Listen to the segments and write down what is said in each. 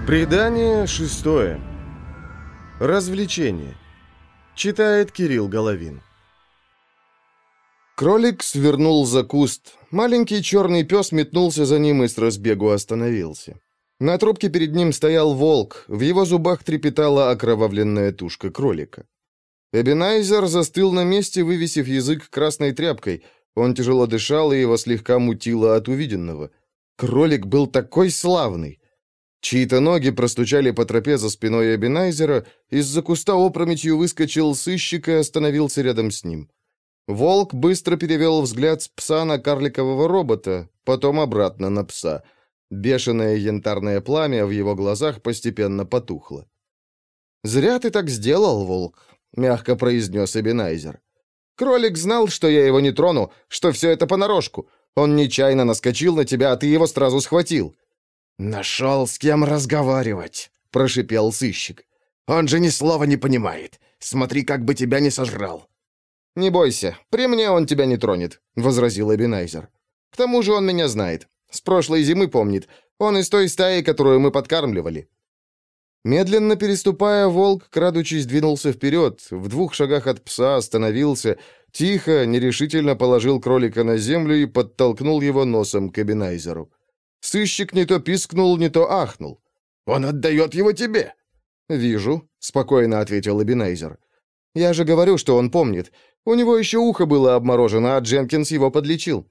Предание шестое. Развлечение. Читает Кирилл Головин. Кролик свернул за куст. Маленький черный пес метнулся за ним и с разбегу остановился. На трубке перед ним стоял волк, в его зубах трепетала окровавленная тушка кролика. Эбенайзер застыл на месте, вывесив язык красной тряпкой. Он тяжело дышал, и его слегка мутило от увиденного. Кролик был такой славный. Чьи-то ноги простучали по тропе за спиной Эбенайзера, из-за куста опрометью выскочил сыщик и остановился рядом с ним. Волк быстро перевел взгляд с пса на карликового робота, потом обратно на пса. Бешеное янтарное пламя в его глазах постепенно потухло. «Зря ты так сделал, волк», — мягко произнес Эбенайзер. «Кролик знал, что я его не трону, что все это понарошку. Он нечаянно наскочил на тебя, а ты его сразу схватил». «Нашел, с кем разговаривать», — прошипел сыщик. «Он же ни слова не понимает. Смотри, как бы тебя не сожрал». «Не бойся, при мне он тебя не тронет», — возразил Эбенайзер. «К тому же он меня знает. С прошлой зимы помнит. Он из той стаи, которую мы подкармливали». Медленно переступая, волк, крадучись, двинулся вперед, в 2 шагах от пса остановился, тихо, нерешительно положил кролика на землю и подтолкнул его носом к Эбенайзеру. Сыщик не то пискнул, не то ахнул. «Он отдает его тебе!» «Вижу», — спокойно ответил Эбенайзер. «Я же говорю, что он помнит. У него еще ухо было обморожено, а Дженкинс его подлечил».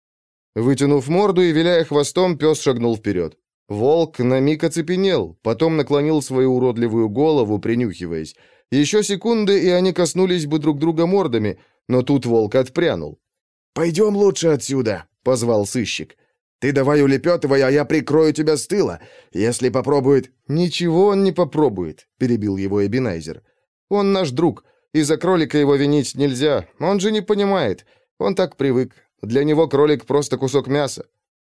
Вытянув морду и виляя хвостом, пес шагнул вперед. Волк на миг оцепенел, потом наклонил свою уродливую голову, принюхиваясь. Еще секунды, и они коснулись бы друг друга мордами, но тут волк отпрянул. «Пойдем лучше отсюда», — позвал сыщик. «Ты давай улепетывай, а я прикрою тебя с тыла. Если попробует...» «Ничего он не попробует», — перебил его Эбенайзер. «Он наш друг, и за кролика его винить нельзя. Он же не понимает. Он так привык. Для него кролик просто кусок мяса».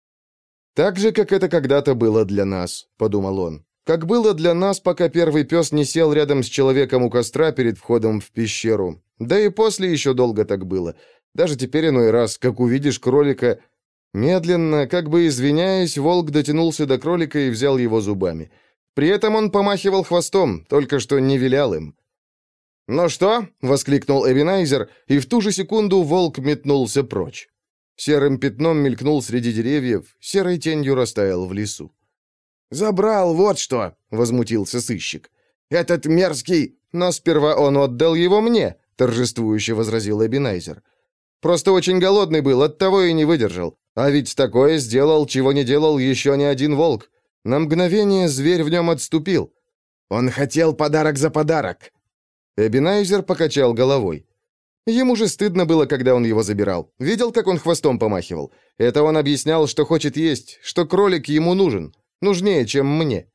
«Так же, как это когда-то было для нас», — подумал он. «Как было для нас, пока первый пес не сел рядом с человеком у костра перед входом в пещеру. Да и после еще долго так было. Даже теперь иной раз, как увидишь кролика...» Медленно, как бы извиняясь, волк дотянулся до кролика и взял его зубами. При этом он помахивал хвостом, только что не вилял им. «Ну что?» — воскликнул Эбенайзер, и в ту же секунду волк метнулся прочь. Серым пятном мелькнул среди деревьев, серой тенью растаял в лесу. «Забрал, вот что!» — возмутился сыщик. «Этот мерзкий...» «Но сперва он отдал его мне», — торжествующе возразил Эбенайзер. «Просто очень голодный был, оттого и не выдержал. А ведь такое сделал, чего не делал еще ни один волк. На мгновение зверь в нем отступил. Он хотел подарок за подарок». Эбенайзер покачал головой. Ему же стыдно было, когда он его забирал. Видел, как он хвостом помахивал? Это он объяснял, что хочет есть, что кролик ему нужен. Нужнее, чем мне.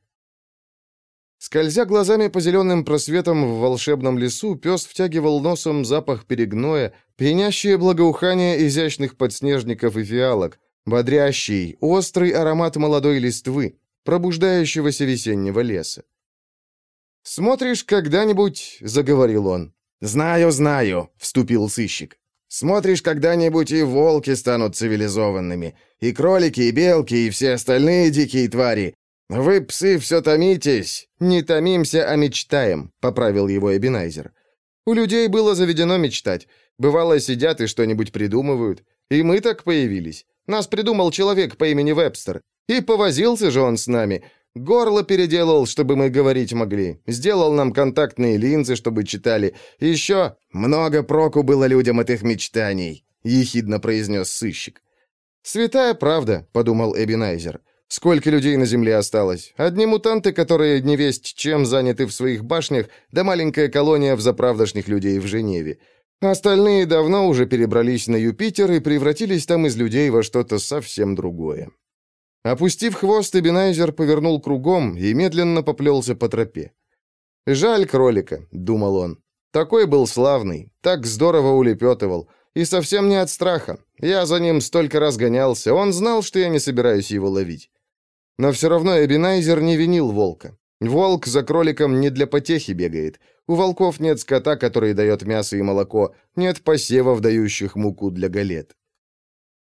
Скользя глазами по зеленым просветам в волшебном лесу, пес втягивал носом запах перегноя, пьянящее благоухание изящных подснежников и фиалок, бодрящий, острый аромат молодой листвы, пробуждающегося весеннего леса. «Смотришь когда-нибудь?» — заговорил он. «Знаю», — вступил сыщик. «Смотришь когда-нибудь, и волки станут цивилизованными, и кролики, и белки, и все остальные дикие твари. Вы, псы, все томитесь». «Не томимся, а мечтаем», — поправил его Эбенайзер. «У людей было заведено мечтать. Бывало, сидят и что-нибудь придумывают. И мы так появились. Нас придумал человек по имени Вебстер. И повозился же он с нами. Горло переделал, чтобы мы говорить могли. Сделал нам контактные линзы, чтобы читали. Еще...» «Много проку было людям от их мечтаний», — ехидно произнес сыщик. «Святая правда», — подумал Эбенайзер. «Сколько людей на земле осталось? Одни мутанты, которые невесть чем заняты в своих башнях, да маленькая колония взаправдошних людей в Женеве. Остальные давно уже перебрались на Юпитер и превратились там из людей во что-то совсем другое». Опустив хвост, Эбенайзер повернул кругом и медленно поплелся по тропе. «Жаль кролика», — думал он. «Такой был славный, так здорово улепетывал. И совсем не от страха. Я за ним столько раз гонялся, он знал, что я не собираюсь его ловить». Но все равно Эбенайзер не винил волка. Волк за кроликом не для потехи бегает. У волков нет скота, который дает мясо и молоко, нет посевов, дающих муку для галет.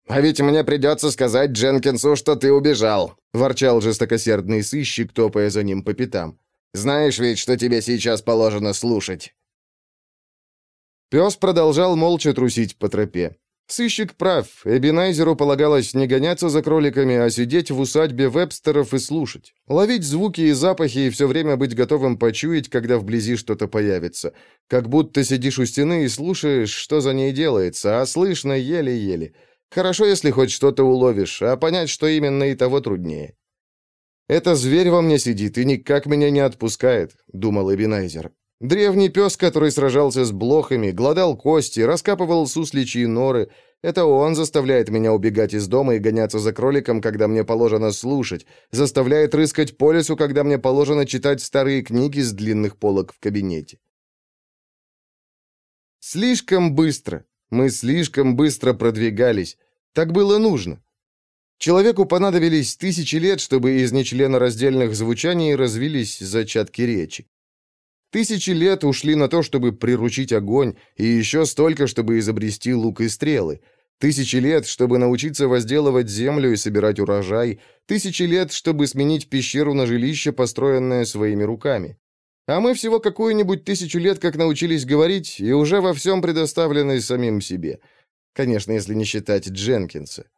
«А ведь мне придется сказать Дженкинсу, что ты убежал», — ворчал жестокосердный сыщик, топая за ним по пятам. «Знаешь ведь, что тебе сейчас положено слушать». Пес продолжал молча трусить по тропе. Сыщик прав, Эбенайзеру полагалось не гоняться за кроликами, а сидеть в усадьбе Вебстеров и слушать. Ловить звуки и запахи и все время быть готовым почуять, когда вблизи что-то появится. Как будто сидишь у стены и слушаешь, что за ней делается, а слышно еле-еле. Хорошо, если хоть что-то уловишь, а понять, что именно, и того труднее. «Это зверь во мне сидит и никак меня не отпускает», — думал Эбенайзер. Древний пес, который сражался с блохами, глодал кости, раскапывал сусличьи норы. Это он заставляет меня убегать из дома и гоняться за кроликом, когда мне положено слушать, заставляет рыскать по лесу, когда мне положено читать старые книги с длинных полок в кабинете. Слишком быстро. Мы слишком быстро продвигались. Так было нужно. Человеку понадобились тысячи лет, чтобы из нечленораздельных звучаний развились зачатки речи. Тысячи лет ушли на то, чтобы приручить огонь, и еще столько, чтобы изобрести лук и стрелы. Тысячи лет, чтобы научиться возделывать землю и собирать урожай. Тысячи лет, чтобы сменить пещеру на жилище, построенное своими руками. А мы всего какую-нибудь 1000 лет как научились говорить, и уже во всем предоставлены самим себе. Конечно, если не считать Дженкинса.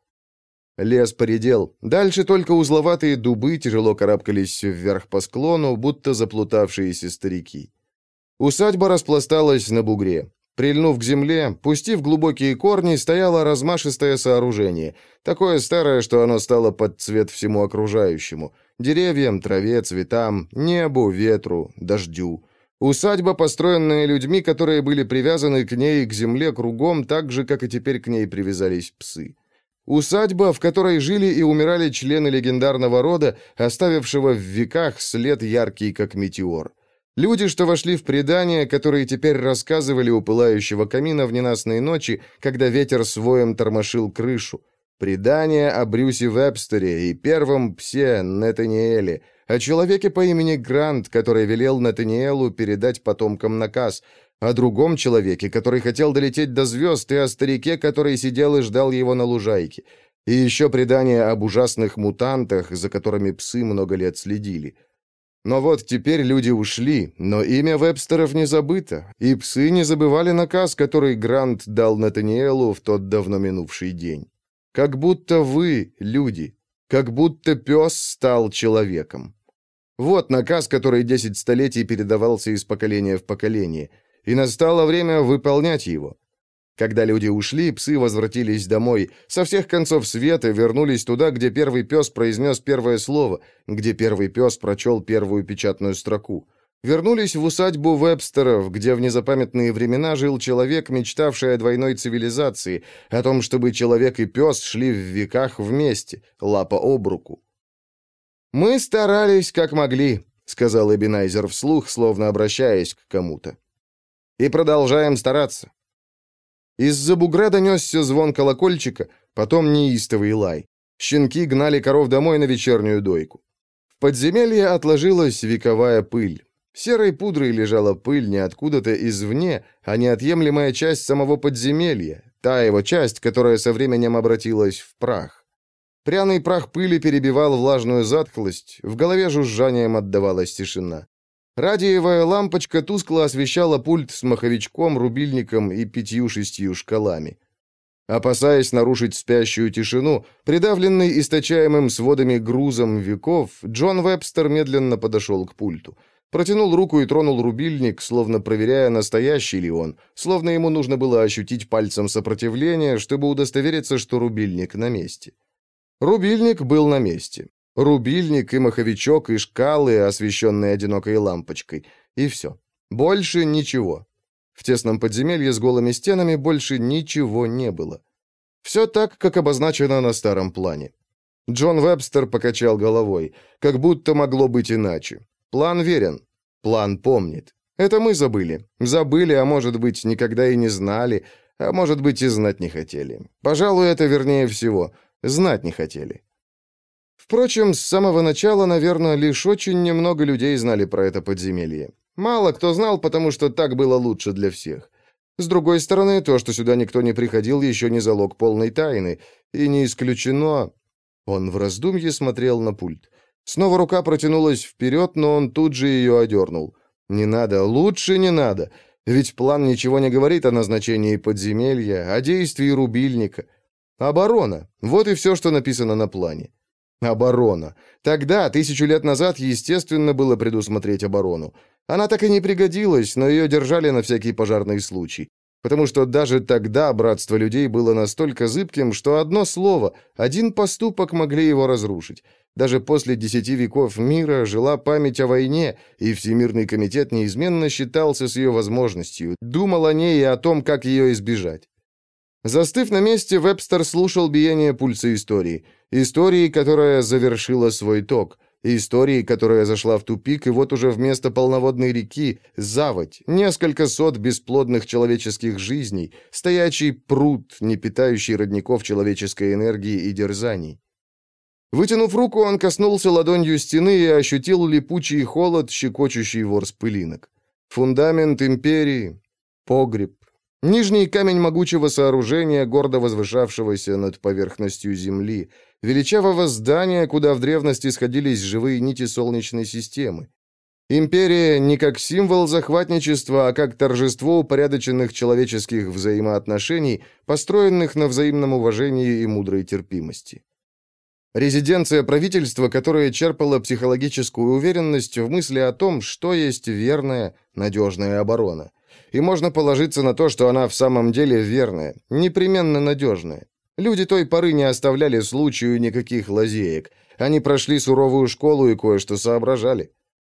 Лес поредел. Дальше только узловатые дубы тяжело карабкались вверх по склону, будто заплутавшиеся старики. Усадьба распласталась на бугре. Прильнув к земле, пустив глубокие корни, стояло размашистое сооружение. Такое старое, что оно стало под цвет всему окружающему. Деревьям, траве, цветам, небу, ветру, дождю. Усадьба, построенная людьми, которые были привязаны к ней и к земле кругом, так же, как и теперь к ней привязались псы. Усадьба, в которой жили и умирали члены легендарного рода, оставившего в веках след яркий, как метеор. Люди, что вошли в предания, которые теперь рассказывали у пылающего камина в ненастные ночи, когда ветер с воем тормошил крышу. Предания о Брюсе Вебстере и первом псе Натаниэле, о человеке по имени Грант, который велел Натаниэлу передать потомкам наказ, о другом человеке, который хотел долететь до звезд, и о старике, который сидел и ждал его на лужайке. И еще предание об ужасных мутантах, за которыми псы много лет следили. Но вот теперь люди ушли, но имя Вебстеров не забыто, и псы не забывали наказ, который Грант дал Натаниэлу в тот давно минувший день. Как будто вы, люди, как будто пес стал человеком. Вот наказ, который 10 столетий передавался из поколения в поколение, и настало время выполнять его. Когда люди ушли, псы возвратились домой, со всех концов света вернулись туда, где первый пес произнес первое слово, где первый пес прочел первую печатную строку. Вернулись в усадьбу Вебстеров, где в незапамятные времена жил человек, мечтавший о двойной цивилизации, о том, чтобы человек и пес шли в веках вместе, лапа об руку. «Мы старались, как могли», — сказал Эбенайзер вслух, словно обращаясь к кому-то. «И продолжаем стараться». Из-за бугра донесся звон колокольчика, потом неистовый лай. Щенки гнали коров домой на вечернюю дойку. В подземелье отложилась вековая пыль. Серой пудрой лежала пыль не откуда-то извне, а неотъемлемая часть самого подземелья, та его часть, которая со временем обратилась в прах. Пряный прах пыли перебивал влажную затхлость, в голове жужжанием отдавалась тишина. Радиевая лампочка тускло освещала пульт с маховичком, рубильником и 5-6 шкалами. Опасаясь нарушить спящую тишину, придавленный источаемым сводами грузом веков, Джон Вебстер медленно подошел к пульту. Протянул руку и тронул рубильник, словно проверяя, настоящий ли он, словно ему нужно было ощутить пальцем сопротивление, чтобы удостовериться, что рубильник на месте. Рубильник был на месте. Рубильник и маховичок, и шкалы, освещенные одинокой лампочкой. И все. Больше ничего. В тесном подземелье с голыми стенами больше ничего не было. Все так, как обозначено на старом плане. Джон Вебстер покачал головой, как будто могло быть иначе. План верен. План помнит. Это мы забыли. Забыли, а может быть, никогда и не знали, а может быть, и знать не хотели. Пожалуй, это вернее всего. Знать не хотели. Впрочем, с самого начала, наверное, лишь очень немного людей знали про это подземелье. Мало кто знал, потому что так было лучше для всех. С другой стороны, то, что сюда никто не приходил, еще не залог полной тайны. И не исключено... Он в раздумье смотрел на пульт. Снова рука протянулась вперед, но он тут же ее одернул. Не надо, лучше не надо. Ведь план ничего не говорит о назначении подземелья, о действии рубильника. Оборона. Вот и все, что написано на плане. Оборона. Тогда, 1000 лет назад, естественно, было предусмотреть оборону. Она так и не пригодилась, но ее держали на всякий пожарный случай. Потому что даже тогда братство людей было настолько зыбким, что одно слово, один поступок могли его разрушить. Даже после 10 веков мира жила память о войне, и Всемирный комитет неизменно считался с ее возможностью, думал о ней и о том, как ее избежать. Застыв на месте, Вебстер слушал биение пульса истории. Истории, которая завершила свой ток. Истории, которая зашла в тупик, и вот уже вместо полноводной реки — заводь, несколько сот бесплодных человеческих жизней, стоячий пруд, не питающий родников человеческой энергии и дерзаний. Вытянув руку, он коснулся ладонью стены и ощутил липучий холод, щекочущий ворс пылинок. Фундамент империи, погреб. Нижний камень могучего сооружения, гордо возвышавшегося над поверхностью земли, величавого здания, куда в древности сходились живые нити Солнечной системы. Империя не как символ захватничества, а как торжество упорядоченных человеческих взаимоотношений, построенных на взаимном уважении и мудрой терпимости. Резиденция правительства, которое черпало психологическую уверенность в мысли о том, что есть верная, надежная оборона. И можно положиться на то, что она в самом деле верная, непременно надежная. Люди той поры не оставляли случаю никаких лазеек. Они прошли суровую школу и кое-что соображали.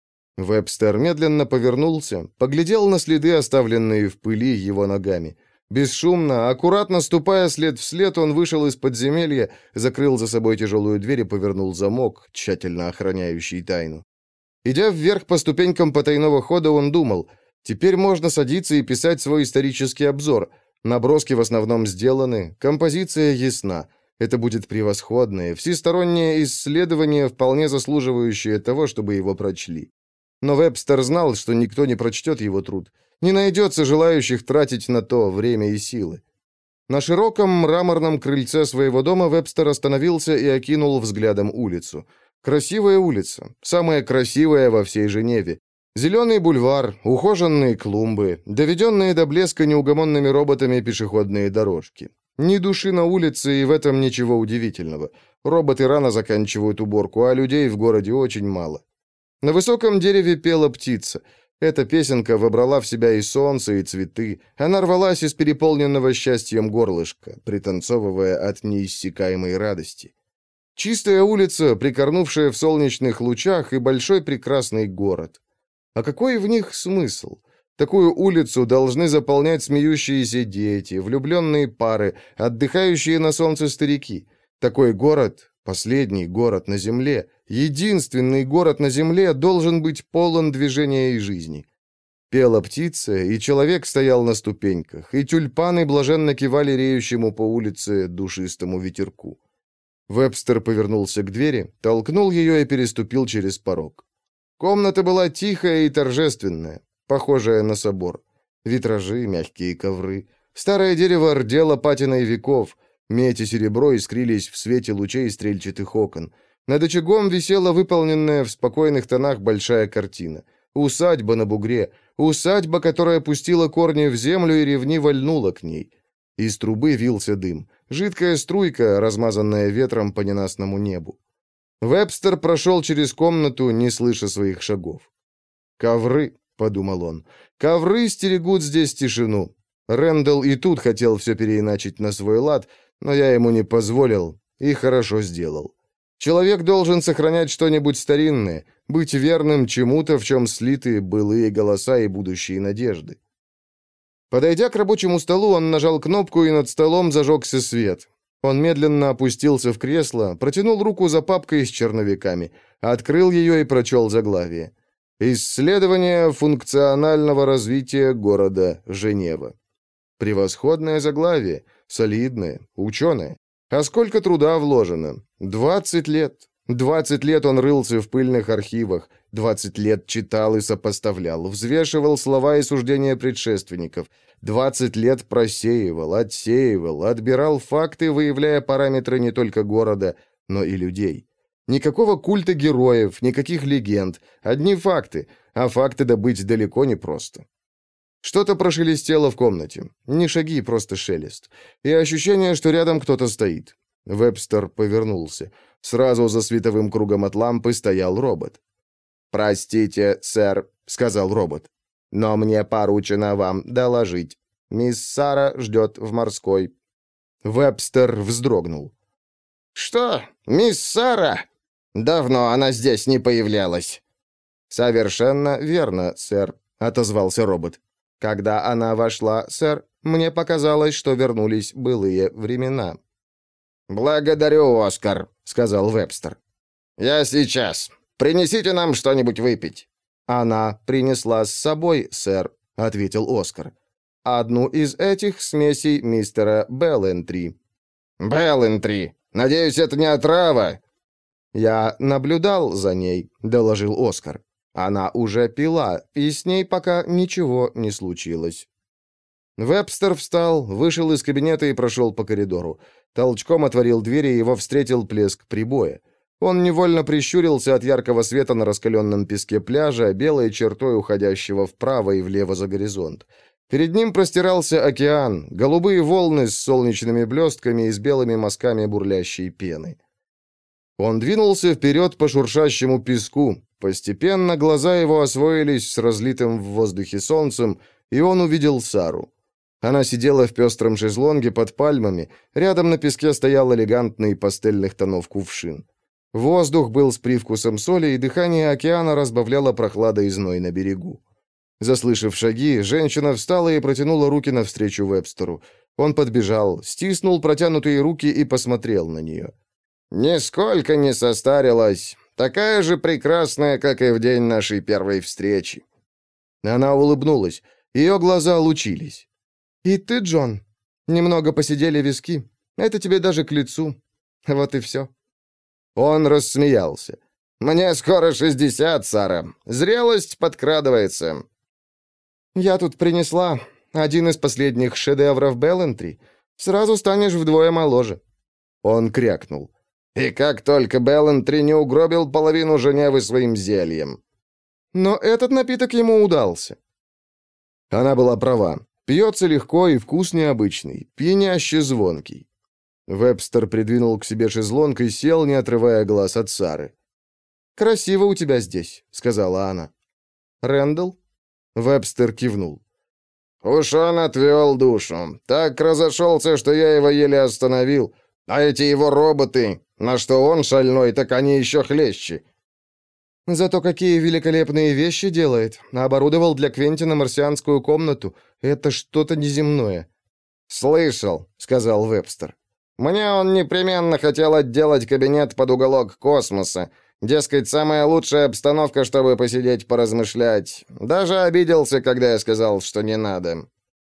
Вебстер медленно повернулся, поглядел на следы, оставленные в пыли его ногами. Бесшумно, аккуратно ступая след в след, он вышел из подземелья, закрыл за собой тяжелую дверь и повернул замок, тщательно охраняющий тайну. Идя вверх по ступенькам потайного хода, он думал: теперь можно садиться и писать свой исторический обзор. Наброски в основном сделаны, композиция ясна. Это будет превосходное, всестороннее исследование, вполне заслуживающее того, чтобы его прочли. Но Вебстер знал, что никто не прочтет его труд. Не найдется желающих тратить на то время и силы. На широком мраморном крыльце своего дома Вебстер остановился и окинул взглядом улицу. Красивая улица, самая красивая во всей Женеве. Зеленый бульвар, ухоженные клумбы, доведенные до блеска неугомонными роботами пешеходные дорожки. Ни души на улице, и в этом ничего удивительного. Роботы рано заканчивают уборку, а людей в городе очень мало. На высоком дереве пела птица. Эта песенка вобрала в себя и солнце, и цветы. Она рвалась из переполненного счастьем горлышка, пританцовывая от неиссякаемой радости. Чистая улица, прикорнувшая в солнечных лучах, и большой прекрасный город. А какой в них смысл? Такую улицу должны заполнять смеющиеся дети, влюбленные пары, отдыхающие на солнце старики. Такой город, последний город на земле, единственный город на земле, должен быть полон движения и жизни. Пела птица, и человек стоял на ступеньках, и тюльпаны блаженно кивали реющему по улице душистому ветерку. Вебстер повернулся к двери, толкнул ее и переступил через порог. Комната была тихая и торжественная, похожая на собор. Витражи, мягкие ковры. Старое дерево рдело патиной веков. Медь и серебро искрились в свете лучей стрельчатых окон. Над очагом висела выполненная в спокойных тонах большая картина. Усадьба на бугре. Усадьба, которая пустила корни в землю и ревниво льнула к ней. Из трубы вился дым. Жидкая струйка, размазанная ветром по ненастному небу. Вебстер прошел через комнату, не слыша своих шагов. «Ковры», — подумал он, — «ковры стерегут здесь тишину. Рэндалл и тут хотел все переиначить на свой лад, но я ему не позволил и хорошо сделал. Человек должен сохранять что-нибудь старинное, быть верным чему-то, в чем слиты былые голоса и будущие надежды». Подойдя к рабочему столу, он нажал кнопку, и над столом зажегся свет. Он медленно опустился в кресло, протянул руку за папкой с черновиками, открыл ее и прочел заглавие. «Исследование функционального развития города Женева». Превосходное заглавие, солидное, ученое. А сколько труда вложено? 20 лет. 20 лет он рылся в пыльных архивах, 20 лет читал и сопоставлял, взвешивал слова и суждения предшественников, 20 лет просеивал, отсеивал, отбирал факты, выявляя параметры не только города, но и людей. Никакого культа героев, никаких легенд, одни факты, а факты добыть далеко не просто. Что-то прошелестело в комнате. Не шаги, просто шелест. И ощущение, что рядом кто-то стоит. Вебстер повернулся. Сразу за световым кругом от лампы стоял робот. «Простите, сэр», — сказал робот, — «но мне поручено вам доложить. Мисс Сара ждет в морской». Вебстер вздрогнул. «Что? Мисс Сара? Давно она здесь не появлялась». «Совершенно верно, сэр», — отозвался робот. «Когда она вошла, сэр, мне показалось, что вернулись былые времена». «Благодарю, Оскар», — сказал Вебстер. «Я сейчас. Принесите нам что-нибудь выпить». «Она принесла с собой, сэр», — ответил Оскар. «Одну из этих смесей мистера Беллентри». «Беллентри? Надеюсь, это не отрава?» «Я наблюдал за ней», — доложил Оскар. «Она уже пила, и с ней пока ничего не случилось». Вебстер встал, вышел из кабинета и прошел по коридору. Толчком отворил дверь, и его встретил плеск прибоя. Он невольно прищурился от яркого света на раскаленном песке пляжа, белой чертой уходящего вправо и влево за горизонт. Перед ним простирался океан, голубые волны с солнечными блестками и с белыми мазками бурлящей пены. Он двинулся вперед по шуршащему песку. Постепенно глаза его освоились с разлитым в воздухе солнцем, и он увидел Сару. Она сидела в пестром шезлонге под пальмами, рядом на песке стоял элегантный пастельных тонов кувшин. Воздух был с привкусом соли, и дыхание океана разбавляло прохладой и зной на берегу. Заслышав шаги, женщина встала и протянула руки навстречу Вебстеру. Он подбежал, стиснул протянутые руки и посмотрел на нее. «Нисколько не состарилась. Такая же прекрасная, как и в день нашей первой встречи». Она улыбнулась. Ее глаза лучились. «И ты, Джон? Немного посидели виски. Это тебе даже к лицу. Вот и все». Он рассмеялся. «Мне скоро 60, Сара. Зрелость подкрадывается». «Я тут принесла один из последних шедевров Беллентри. Сразу станешь вдвое моложе». Он крякнул. «И как только Беллентри не угробил половину Женевы своим зельем». Но этот напиток ему удался. Она была права. Пьется легко и вкус необычный, пьяняще звонкий. Вебстер придвинул к себе шезлонг и сел, не отрывая глаз от Сары. «Красиво у тебя здесь», — сказала она. «Рэндалл?» Вебстер кивнул. «Уж он отвел душу. Так разошелся, что я его еле остановил. А эти его роботы, на что он шальной, так они еще хлеще». «Зато какие великолепные вещи делает. Оборудовал для Квентина марсианскую комнату. Это что-то неземное». «Слышал», — сказал Вебстер. «Мне он непременно хотел отделать кабинет под уголок космоса. Дескать, самая лучшая обстановка, чтобы посидеть поразмышлять. Даже обиделся, когда я сказал, что не надо».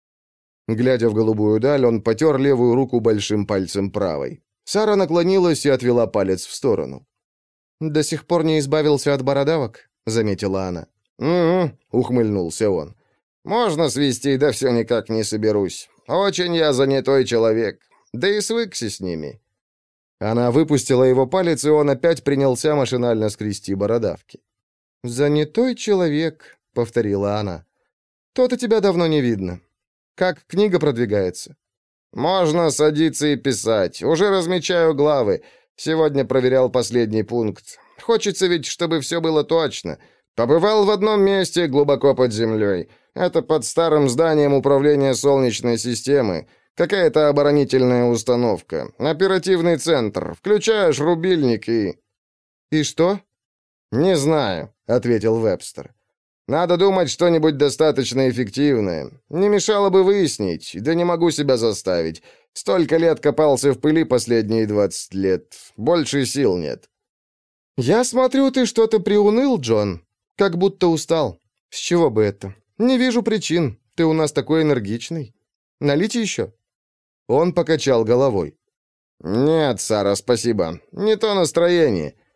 Глядя в голубую даль, он потер левую руку большим пальцем правой. Сара наклонилась и отвела палец в сторону. «До сих пор не избавился от бородавок», — заметила она. «Угу», — ухмыльнулся он. «Можно свести, да все никак не соберусь. Очень я занятой человек, да и свыкся с ними». Она выпустила его палец, и он опять принялся машинально скрести бородавки. «Занятой человек», — повторила она. «То-то тебя давно не видно. Как книга продвигается?» «Можно садиться и писать. Уже размечаю главы. Сегодня проверял последний пункт. Хочется ведь, чтобы все было точно. Побывал в одном месте глубоко под землей. Это под старым зданием управления Солнечной системы. Какая-то оборонительная установка. Оперативный центр. Включаешь рубильник и...» «И что?» «Не знаю», — ответил Вебстер. «Надо думать что-нибудь достаточно эффективное. Не мешало бы выяснить, да не могу себя заставить. Столько лет копался в пыли последние 20 лет. Больше сил нет». «Я смотрю, ты что-то приуныл, Джон. Как будто устал. С чего бы это? Не вижу причин. Ты у нас такой энергичный. Налить еще?» Он покачал головой. «Нет, Сара, спасибо. Не то настроение.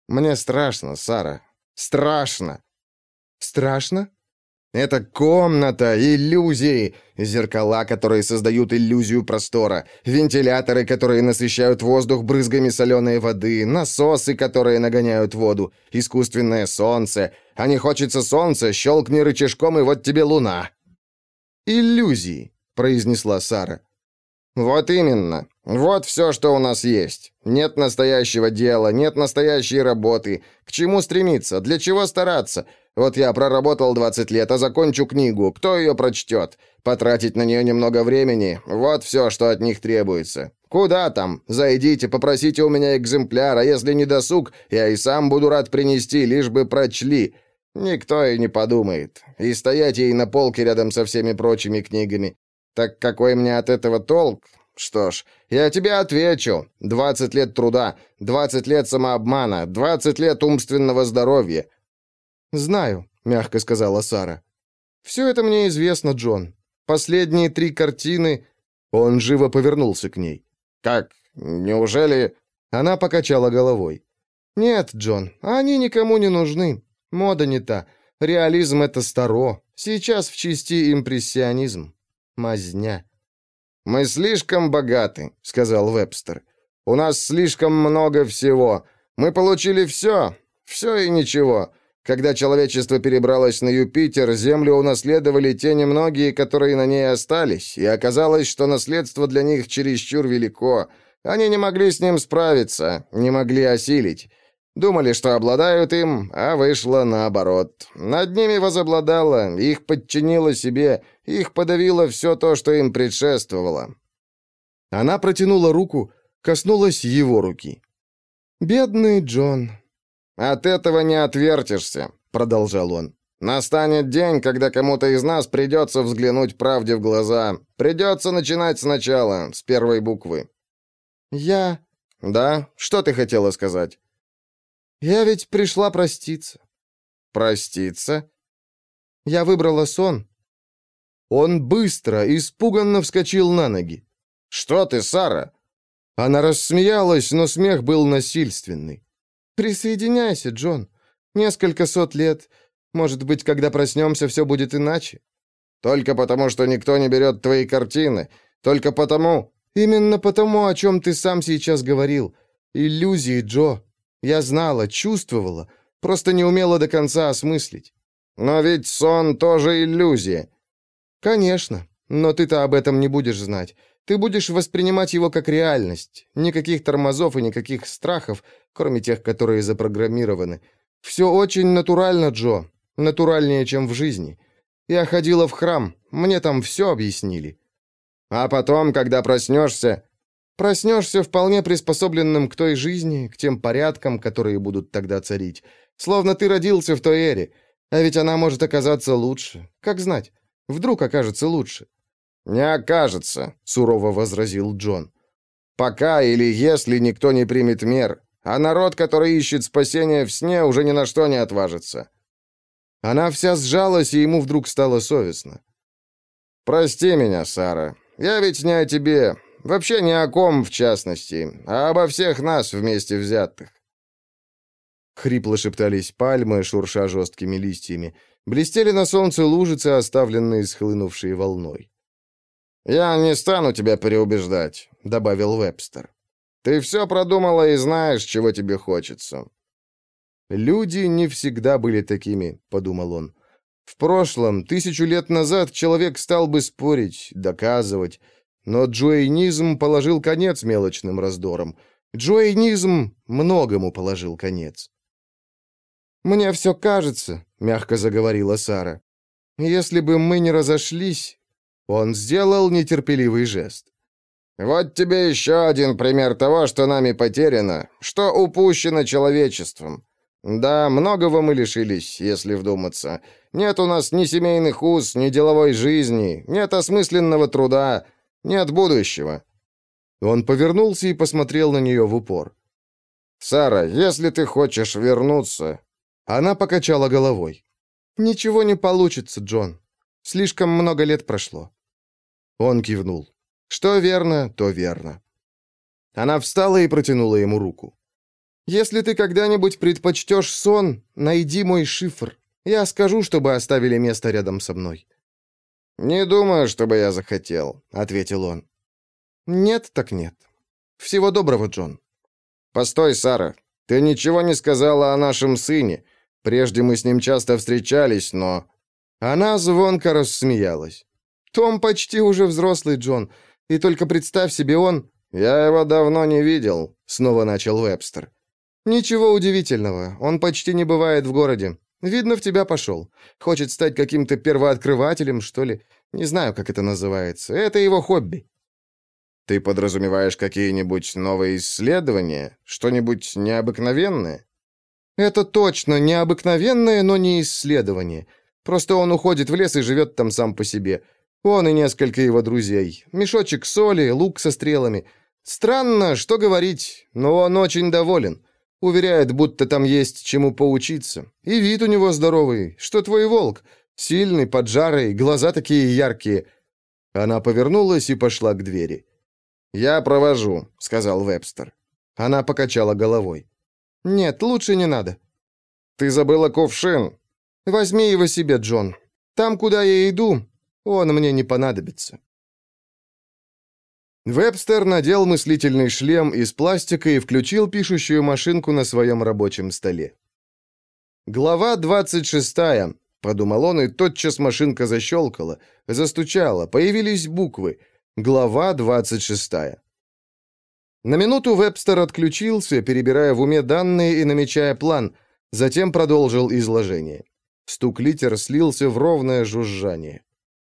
Мне страшно, Сара. Страшно. Страшно? Это комната, иллюзии, зеркала, которые создают иллюзию простора, вентиляторы, которые насыщают воздух брызгами соленой воды, насосы, которые нагоняют воду, искусственное солнце. А не хочется солнца, щелкни рычажком, и вот тебе луна. «Иллюзии», — произнесла Сара. Вот именно. Вот все, что у нас есть. Нет настоящего дела, нет настоящей работы. К чему стремиться? Для чего стараться? Вот я проработал 20 лет, а закончу книгу. Кто ее прочтет? Потратить на нее немного времени. Вот все, что от них требуется. Куда там? Зайдите, попросите у меня экземпляр, а если не досуг, я и сам буду рад принести, лишь бы прочли. Никто и не подумает. И стоять ей на полке рядом со всеми прочими книгами. Так какой мне от этого толк? Что ж, я тебе отвечу. 20 лет труда, 20 лет самообмана, 20 лет умственного здоровья. «Знаю», — мягко сказала Сара. «Все это мне известно, Джон. Последние 3 картины...» Он живо повернулся к ней. «Как? Неужели...» Она покачала головой. «Нет, Джон, они никому не нужны. Мода не та. Реализм — это старо. Сейчас в чести импрессионизм. Мазня». «Мы слишком богаты», — сказал Вебстер. «У нас слишком много всего. Мы получили все. Все и ничего. Когда человечество перебралось на Юпитер, Землю унаследовали те немногие, которые на ней остались, и оказалось, что наследство для них чересчур велико. Они не могли с ним справиться, не могли осилить. Думали, что обладают им, а вышло наоборот. Над ними возобладало, их подчинило себе, их подавило все то, что им предшествовало». Она протянула руку, коснулась его руки. «Бедный Джон». «От этого не отвертишься», — продолжал он. «Настанет день, когда кому-то из нас придется взглянуть правде в глаза. Придется начинать сначала, с первой буквы». «Я...» «Да? Что ты хотела сказать?» «Я ведь пришла проститься». «Проститься?» «Я выбрала сон». Он быстро, испуганно вскочил на ноги. «Что ты, Сара?» Она рассмеялась, но смех был насильственный. «Присоединяйся, Джон. Несколько сот лет. Может быть, когда проснемся, все будет иначе». «Только потому, что никто не берет твои картины. Только потому...» «Именно потому, о чем ты сам сейчас говорил. Иллюзии, Джо. Я знала, чувствовала, просто не умела до конца осмыслить». «Но ведь сон тоже иллюзия». «Конечно, но ты-то об этом не будешь знать. Ты будешь воспринимать его как реальность. Никаких тормозов и никаких страхов, кроме тех, которые запрограммированы. Все очень натурально, Джо. Натуральнее, чем в жизни. Я ходила в храм, мне там все объяснили». «А потом, когда проснешься...» «Проснешься вполне приспособленным к той жизни, к тем порядкам, которые будут тогда царить. Словно ты родился в той эре. А ведь она может оказаться лучше. Как знать? Вдруг окажется лучше». «Не окажется», — сурово возразил Джон. «Пока или если никто не примет мер, а народ, который ищет спасения в сне, уже ни на что не отважится». Она вся сжалась, и ему вдруг стало совестно. «Прости меня, Сара. Я ведь не о тебе, вообще ни о ком в частности, а обо всех нас вместе взятых». Хрипло шептались пальмы, шурша жесткими листьями. Блестели на солнце лужицы, оставленные схлынувшей волной. «Я не стану тебя переубеждать», — добавил Вебстер. «Ты все продумала и знаешь, чего тебе хочется». «Люди не всегда были такими», — подумал он. «В прошлом, 1000 лет назад, человек стал бы спорить, доказывать. Но джоинизм положил конец мелочным раздорам. Джоинизм многому положил конец». «Мне все кажется», — мягко заговорила Сара. «Если бы мы не разошлись...» Он сделал нетерпеливый жест. «Вот тебе еще один пример того, что нами потеряно, что упущено человечеством. Да, многого мы лишились, если вдуматься. Нет у нас ни семейных уз, ни деловой жизни, нет осмысленного труда, нет будущего». Он повернулся и посмотрел на нее в упор. «Сара, если ты хочешь вернуться...» Она покачала головой. «Ничего не получится, Джон. Слишком много лет прошло». Он кивнул. «Что верно, то верно». Она встала и протянула ему руку. Если ты когда-нибудь предпочтешь сон, найди мой шифр. Я скажу, чтобы оставили место рядом со мной». «Не думаю, чтобы я захотел», — ответил он. «Нет, так нет. Всего доброго, Джон». «Постой, Сара, ты ничего не сказала о нашем сыне. Прежде мы с ним часто встречались, но...» Она звонко рассмеялась. «Том почти уже взрослый, Джон. И только представь себе, он...» «Я его давно не видел», — снова начал Вебстер. «Ничего удивительного. Он почти не бывает в городе. Видно, в тебя пошел. Хочет стать каким-то первооткрывателем, что ли. Не знаю, как это называется. Это его хобби». «Ты подразумеваешь какие-нибудь новые исследования? Что-нибудь необыкновенное?» «Это точно необыкновенное, но не исследование. Просто он уходит в лес и живет там сам по себе. Он и несколько его друзей. Мешочек соли, лук со стрелами. Странно, что говорить, но он очень доволен. Уверяет, будто там есть чему поучиться. И вид у него здоровый, что твой волк. Сильный, поджарый, глаза такие яркие». Она повернулась и пошла к двери. «Я провожу», — сказал Вебстер. Она покачала головой. «Нет, лучше не надо». «Ты забыла кувшин». «Возьми его себе, Джон. Там, куда я иду, он мне не понадобится». Вебстер надел мыслительный шлем из пластика и включил пишущую машинку на своем рабочем столе. «Глава 26», — подумал он, и тотчас машинка защелкала, застучала, появились буквы. Глава 26. На минуту Вебстер отключился, перебирая в уме данные и намечая план, затем продолжил изложение. Стук литер слился в ровное жужжание.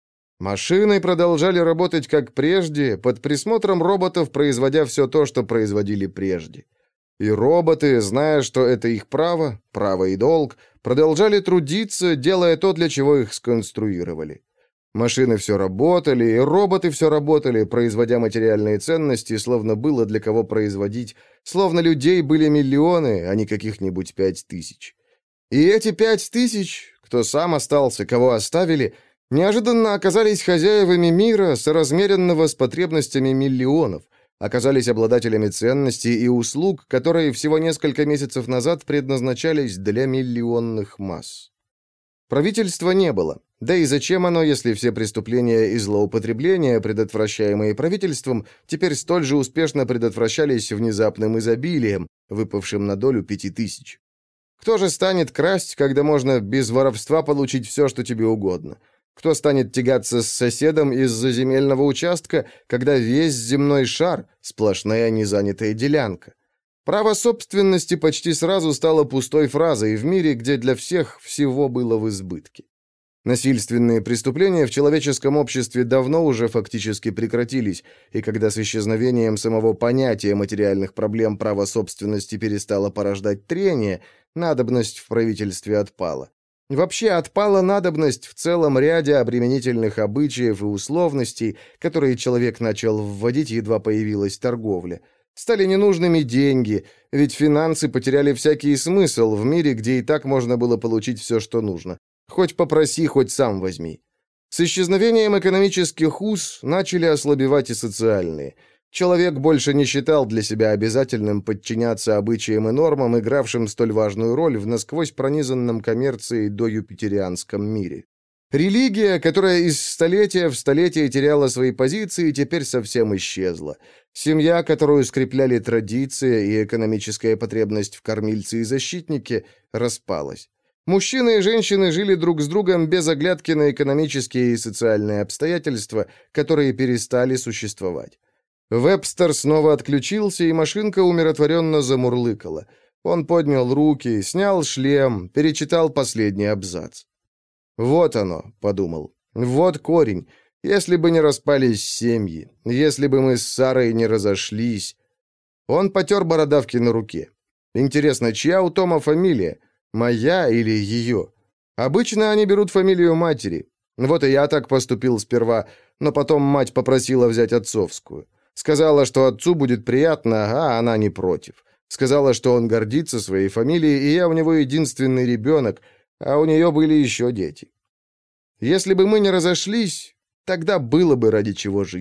Машины продолжали работать как прежде, под присмотром роботов, производя все то, что производили прежде. И роботы, зная, что это их право и долг, продолжали трудиться, делая то, для чего их сконструировали. Машины все работали, и роботы все работали, производя материальные ценности, словно было для кого производить, словно людей были миллионы, а не каких-нибудь 5000. И эти 5000, кто сам остался, кого оставили, неожиданно оказались хозяевами мира, соразмеренного с потребностями миллионов, оказались обладателями ценностей и услуг, которые всего несколько месяцев назад предназначались для миллионных масс. Правительства не было. Да и зачем оно, если все преступления и злоупотребления, предотвращаемые правительством, теперь столь же успешно предотвращались внезапным изобилием, выпавшим на долю 5000? Кто же станет красть, когда можно без воровства получить все, что тебе угодно? Кто станет тягаться с соседом из-за земельного участка, когда весь земной шар – сплошная незанятая делянка? Право собственности почти сразу стало пустой фразой в мире, где для всех всего было в избытке. Насильственные преступления в человеческом обществе давно уже фактически прекратились, и когда с исчезновением самого понятия материальных проблем право собственности перестало порождать трение, надобность в правительстве отпала. Вообще отпала надобность в целом ряде обременительных обычаев и условностей, которые человек начал вводить, едва появилась торговля. Стали ненужными деньги, ведь финансы потеряли всякий смысл в мире, где и так можно было получить все, что нужно. Хоть попроси, хоть сам возьми. С исчезновением экономических уз начали ослабевать и социальные. Человек больше не считал для себя обязательным подчиняться обычаям и нормам, игравшим столь важную роль в насквозь пронизанном коммерцией доюпитерианском мире. Религия, которая из столетия в столетие теряла свои позиции, теперь совсем исчезла. Семья, которую скрепляли традиция и экономическая потребность в кормильце и защитнике, распалась. Мужчины и женщины жили друг с другом без оглядки на экономические и социальные обстоятельства, которые перестали существовать. Вебстер снова отключился, и машинка умиротворенно замурлыкала. Он поднял руки, снял шлем, перечитал последний абзац. «Вот оно», — подумал, — «вот корень. Если бы не распались семьи, если бы мы с Сарой не разошлись...» Он потер бородавки на руке. «Интересно, чья у Тома фамилия? Моя или ее? Обычно они берут фамилию матери. Вот и я так поступил сперва, но потом мать попросила взять отцовскую. Сказала, что отцу будет приятно, а она не против. Сказала, что он гордится своей фамилией, и я у него единственный ребенок, а у нее были еще дети. Если бы мы не разошлись, тогда было бы ради чего жить.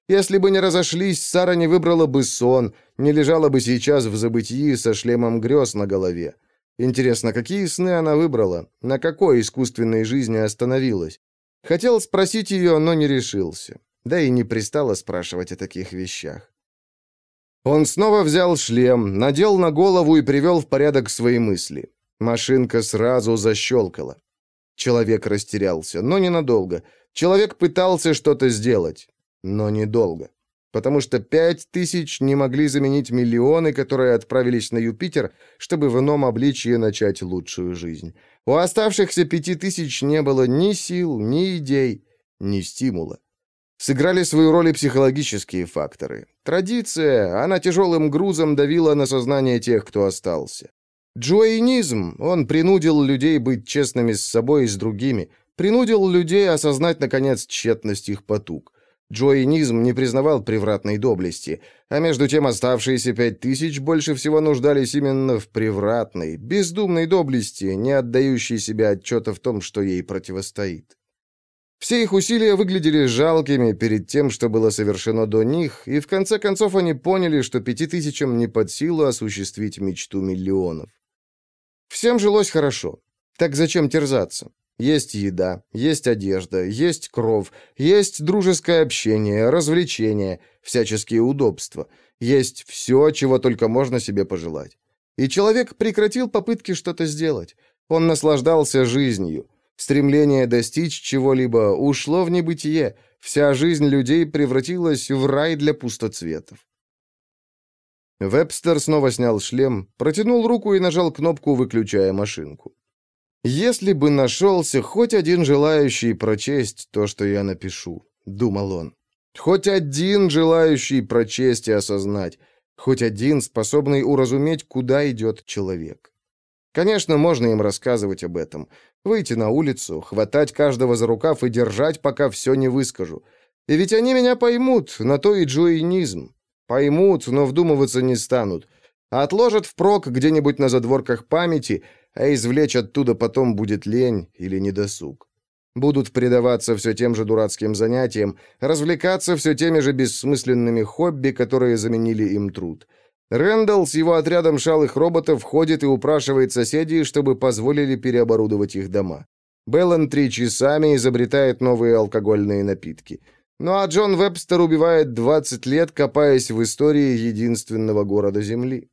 Если бы не разошлись, Сара не выбрала бы сон, не лежала бы сейчас в забытии со шлемом грез на голове. Интересно, какие сны она выбрала? На какой искусственной жизни остановилась? Хотел спросить ее, но не решился. Да и не пристало спрашивать о таких вещах. Он снова взял шлем, надел на голову и привел в порядок свои мысли. Машинка сразу защелкала. Человек растерялся, но ненадолго. Человек пытался что-то сделать, но недолго. Потому что 5000 не могли заменить миллионы, которые отправились на Юпитер, чтобы в ином обличье начать лучшую жизнь. У оставшихся 5000 не было ни сил, ни идей, ни стимула. Сыграли свою роль и психологические факторы. Традиция, она тяжелым грузом давила на сознание тех, кто остался. Джоинизм, он принудил людей быть честными с собой и с другими, принудил людей осознать, наконец, тщетность их потуг. Джоинизм не признавал превратной доблести, а между тем оставшиеся 5000 больше всего нуждались именно в превратной, бездумной доблести, не отдающей себе отчета в том, что ей противостоит. Все их усилия выглядели жалкими перед тем, что было совершено до них, и в конце концов они поняли, что 5000 не под силу осуществить мечту миллионов. Всем жилось хорошо. Так зачем терзаться? Есть еда, есть одежда, есть кров, есть дружеское общение, развлечения, всяческие удобства. Есть все, чего только можно себе пожелать. И человек прекратил попытки что-то сделать. Он наслаждался жизнью. Стремление достичь чего-либо ушло в небытие. Вся жизнь людей превратилась в рай для пустоцветов. Вебстер снова снял шлем, протянул руку и нажал кнопку, выключая машинку. «Если бы нашелся хоть один желающий прочесть то, что я напишу», — думал он. «Хоть один желающий прочесть и осознать, хоть один способный уразуметь, куда идет человек». Конечно, можно им рассказывать об этом, выйти на улицу, хватать каждого за рукав и держать, пока все не выскажу. И ведь они меня поймут, на то и джоинизм. Поймут, но вдумываться не станут. Отложат впрок где-нибудь на задворках памяти, а извлечь оттуда потом будет лень или недосуг. Будут предаваться все тем же дурацким занятиям, развлекаться все теми же бессмысленными хобби, которые заменили им труд. Рэндалл с его отрядом шалых роботов ходит и упрашивает соседей, чтобы позволили переоборудовать их дома. Беллантри часами изобретает новые алкогольные напитки. Ну а Джон Вебстер убивает 20 лет, копаясь в истории единственного города Земли.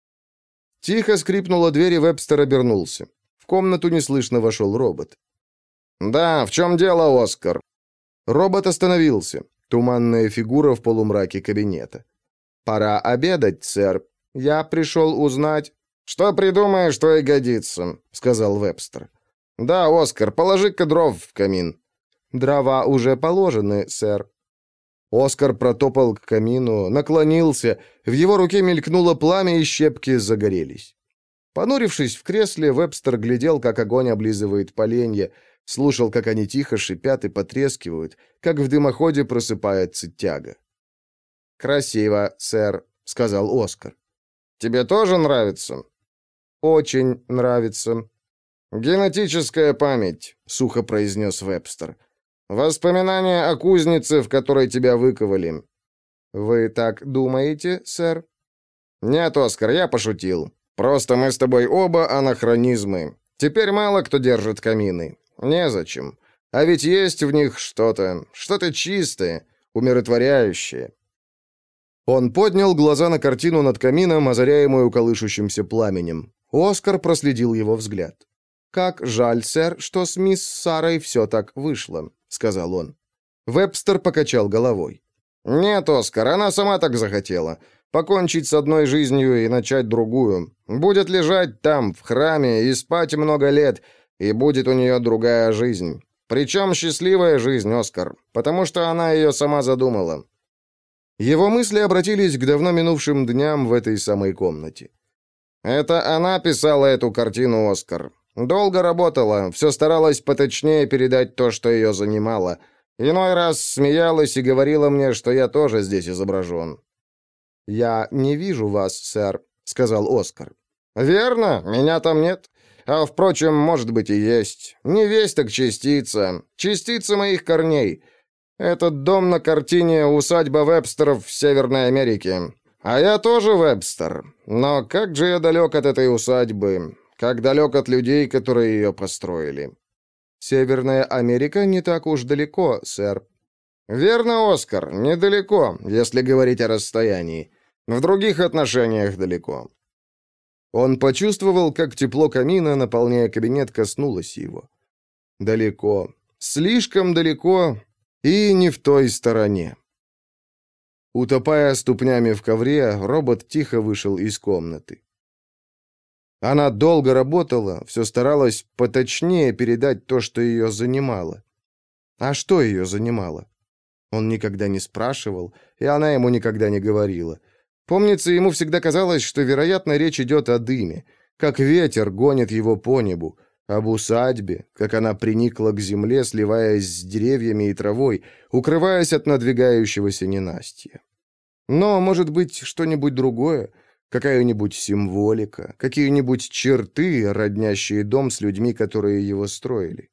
Тихо скрипнула дверь, и Вебстер обернулся. В комнату неслышно вошел робот. «Да, в чем дело, Оскар?» Робот остановился. Туманная фигура в полумраке кабинета. «Пора обедать, сэр. Я пришел узнать...» «Что придумаешь, то и годится», — сказал Вебстер. «Да, Оскар, положи-ка дров в камин». «Дрова уже положены, сэр». Оскар протопал к камину, наклонился, в его руке мелькнуло пламя, и щепки загорелись. Понурившись в кресле, Вебстер глядел, как огонь облизывает поленья, слушал, как они тихо шипят и потрескивают, как в дымоходе просыпается тяга. «Красиво, сэр», — сказал Оскар. «Тебе тоже нравится?» «Очень нравится». «Генетическая память», — сухо произнес Вебстер. «Воспоминания о кузнице, в которой тебя выковали». «Вы так думаете, сэр?» «Нет, Оскар, я пошутил. Просто мы с тобой оба анахронизмы. Теперь мало кто держит камины. Незачем. А ведь есть в них что-то чистое, умиротворяющее». Он поднял глаза на картину над камином, озаряемую колышущимся пламенем. Оскар проследил его взгляд. «Как жаль, сэр, что с мисс Сарой все так вышло», — сказал он. Вебстер покачал головой. «Нет, Оскар, она сама так захотела. Покончить с одной жизнью и начать другую. Будет лежать там, в храме, и спать много лет, и будет у нее другая жизнь. Причем счастливая жизнь, Оскар, потому что она ее сама задумала». Его мысли обратились к давно минувшим дням в этой самой комнате. «Это она писала эту картину, Оскар. Долго работала, все старалась поточнее передать то, что ее занимало. Иной раз смеялась и говорила мне, что я тоже здесь изображен». «Я не вижу вас, сэр», — сказал Оскар. «Верно, меня там нет. А, впрочем, может быть и есть. Не весть, так частица. Частица моих корней. Этот дом на картине «Усадьба Вебстеров в Северной Америке». А я тоже Вебстер. Но как же я далек от этой усадьбы, как далек от людей, которые ее построили». «Северная Америка не так уж далеко, сэр». «Верно, Оскар, недалеко, если говорить о расстоянии. В других отношениях далеко». Он почувствовал, как тепло камина, наполняя кабинет, коснулось его. Далеко, слишком далеко и не в той стороне. Утопая ступнями в ковре, робот тихо вышел из комнаты. Она долго работала, все старалась поточнее передать то, что ее занимало. А что ее занимало? Он никогда не спрашивал, и она ему никогда не говорила. Помнится, ему всегда казалось, что, вероятно, речь идет о дыме, как ветер гонит его по небу, об усадьбе, как она приникла к земле, сливаясь с деревьями и травой, укрываясь от надвигающегося ненастья. Но, может быть, что-нибудь другое, какая-нибудь символика, какие-нибудь черты, роднящие дом с людьми, которые его строили.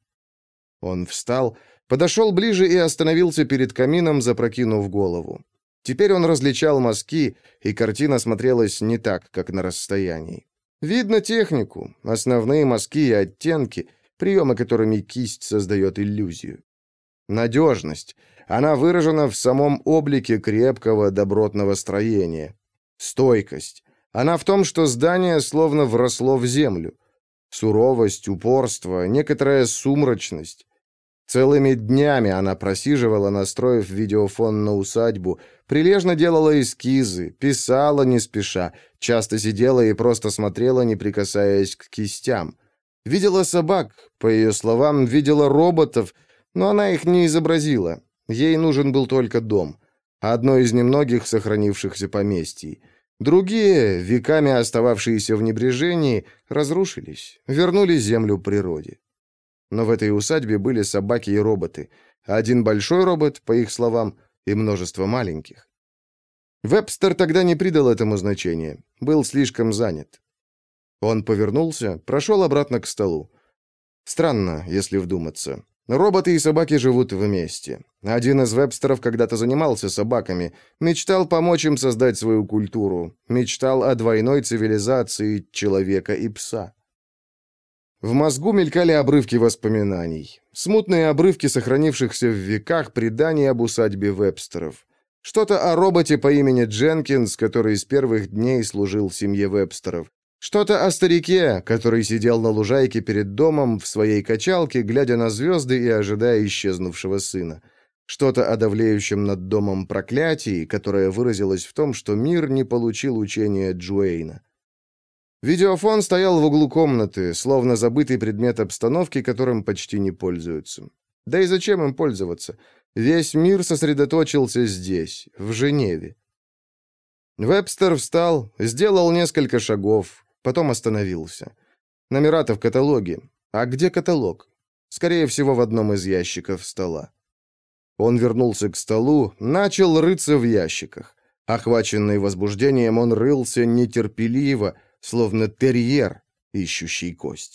Он встал, подошел ближе и остановился перед камином, запрокинув голову. Теперь он различал мазки, и картина смотрелась не так, как на расстоянии. Видно технику, основные мазки и оттенки, приемы, которыми кисть создает иллюзию. Надежность. Она выражена в самом облике крепкого, добротного строения. Стойкость. Она в том, что здание словно вросло в землю. Суровость, упорство, некоторая сумрачность. Целыми днями она просиживала, настроив видеофон на усадьбу, прилежно делала эскизы, писала не спеша, часто сидела и просто смотрела, не прикасаясь к кистям. Видела собак, по ее словам, видела роботов, но она их не изобразила. Ей нужен был только дом, одно из немногих сохранившихся поместий. Другие, веками остававшиеся в небрежении, разрушились, вернули землю природе. Но в этой усадьбе были собаки и роботы. Один большой робот, по их словам, и множество маленьких. Вебстер тогда не придал этому значения, был слишком занят. Он повернулся, прошел обратно к столу. Странно, если вдуматься. Роботы и собаки живут вместе. Один из Вебстеров когда-то занимался собаками, мечтал помочь им создать свою культуру, мечтал о двойной цивилизации человека и пса. В мозгу мелькали обрывки воспоминаний. Смутные обрывки сохранившихся в веках преданий об усадьбе Вебстеров. Что-то о роботе по имени Дженкинс, который с первых дней служил семье Вебстеров. Что-то о старике, который сидел на лужайке перед домом в своей качалке, глядя на звезды и ожидая исчезнувшего сына. Что-то о давлеющем над домом проклятии, которое выразилось в том, что мир не получил учения Джуэйна. Видеофон стоял в углу комнаты, словно забытый предмет обстановки, которым почти не пользуются. Да и зачем им пользоваться? Весь мир сосредоточился здесь, в Женеве. Вебстер встал, сделал несколько шагов, потом остановился. Номера-то в каталоге. А где каталог? Скорее всего, в одном из ящиков стола. Он вернулся к столу, начал рыться в ящиках. Охваченный возбуждением, он рылся нетерпеливо, словно терьер, ищущий кость.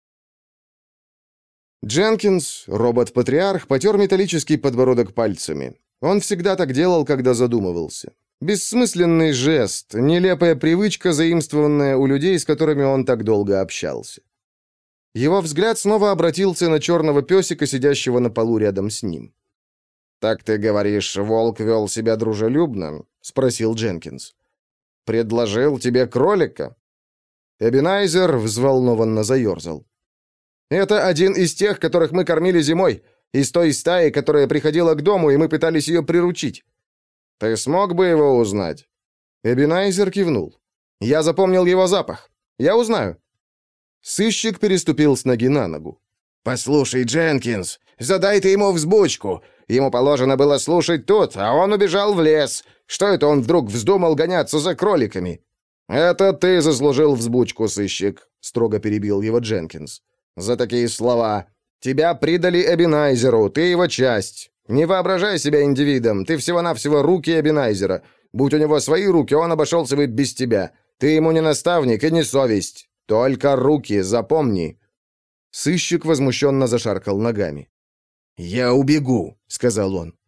Дженкинс, робот-патриарх, потер металлический подбородок пальцами. Он всегда так делал, когда задумывался. Бессмысленный жест, нелепая привычка, заимствованная у людей, с которыми он так долго общался. Его взгляд снова обратился на черного песика, сидящего на полу рядом с ним. «Так ты говоришь, волк вел себя дружелюбно?» — спросил Дженкинс. «Предложил тебе кролика?» Эбенайзер взволнованно заерзал. «Это один из тех, которых мы кормили зимой, из той стаи, которая приходила к дому, и мы пытались ее приручить». «Ты смог бы его узнать?» Эбенайзер кивнул. «Я запомнил его запах. Я узнаю». Сыщик переступил с ноги на ногу. «Послушай, Дженкинс, задай ты ему взбучку. Ему положено было слушать тут, а он убежал в лес. Что это он вдруг вздумал гоняться за кроликами?» «Это ты заслужил взбучку, сыщик», — строго перебил его Дженкинс. «За такие слова. Тебя придали Эбенайзеру, ты его часть. Не воображай себя индивидом, ты всего-навсего руки Эбенайзера. Будь у него свои руки, он обошелся бы без тебя. Ты ему не наставник и не совесть. Только руки, запомни». Сыщик возмущенно зашаркал ногами. «Я убегу», — сказал он.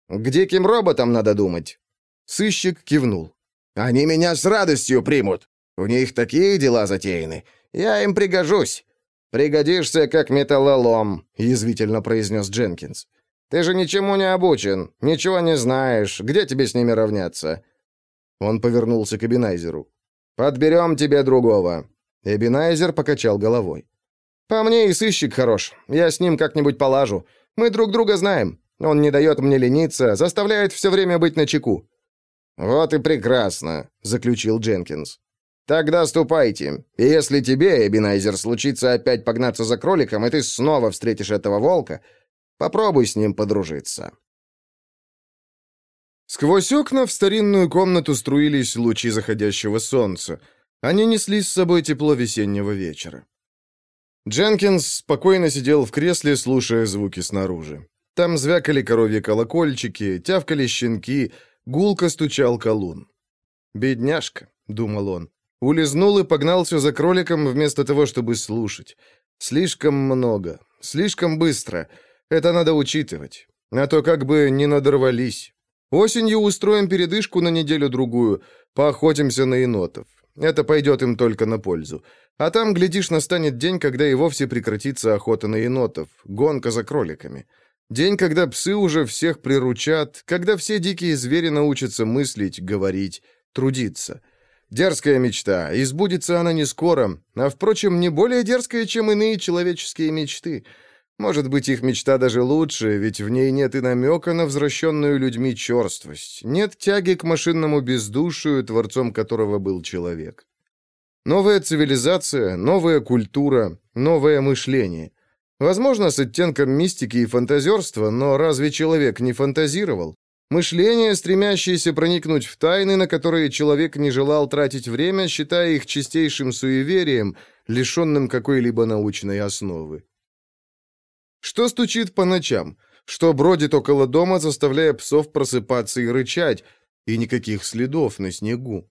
К диким роботам надо думать». Сыщик кивнул. «Они меня с радостью примут. У них такие дела затеяны. Я им пригожусь». «Пригодишься, как металлолом», — язвительно произнес Дженкинс. «Ты же ничему не обучен, ничего не знаешь. Где тебе с ними равняться?» Он повернулся к Эбенайзеру. «Подберем тебе другого». Эбенайзер покачал головой. «По мне и сыщик хорош. Я с ним как-нибудь полажу. Мы друг друга знаем. Он не дает мне лениться, заставляет все время быть начеку». «Вот и прекрасно», — заключил Дженкинс. «Тогда ступайте. И если тебе, Эбенайзер, случится опять погнаться за кроликом, и ты снова встретишь этого волка, попробуй с ним подружиться». Сквозь окна в старинную комнату струились лучи заходящего солнца. Они несли с собой тепло весеннего вечера. Дженкинс спокойно сидел в кресле, слушая звуки снаружи. Там звякали коровьи колокольчики, тявкали щенки, гулко стучал колун. «Бедняжка», — думал он, улизнул и погнался за кроликом вместо того, чтобы слушать. Слишком много, слишком быстро. Это надо учитывать. А то как бы не надорвались. Осенью устроим передышку на неделю-другую, поохотимся на енотов. Это пойдет им только на пользу. А там, глядишь, настанет день, когда и вовсе прекратится охота на енотов, гонка за кроликами. День, когда псы уже всех приручат, когда все дикие звери научатся мыслить, говорить, трудиться. Дерзкая мечта, и сбудется она не скоро, а, впрочем, не более дерзкая, чем иные человеческие мечты. Может быть, их мечта даже лучше, ведь в ней нет и намека на возвращенную людьми черствость, нет тяги к машинному бездушию, творцом которого был человек. Новая цивилизация, новая культура, новое мышление. Возможно, с оттенком мистики и фантазерства, но разве человек не фантазировал? Мышление, стремящееся проникнуть в тайны, на которые человек не желал тратить время, считая их чистейшим суеверием, лишенным какой-либо научной основы. Что стучит по ночам? Что бродит около дома, заставляя псов просыпаться и рычать? И никаких следов на снегу.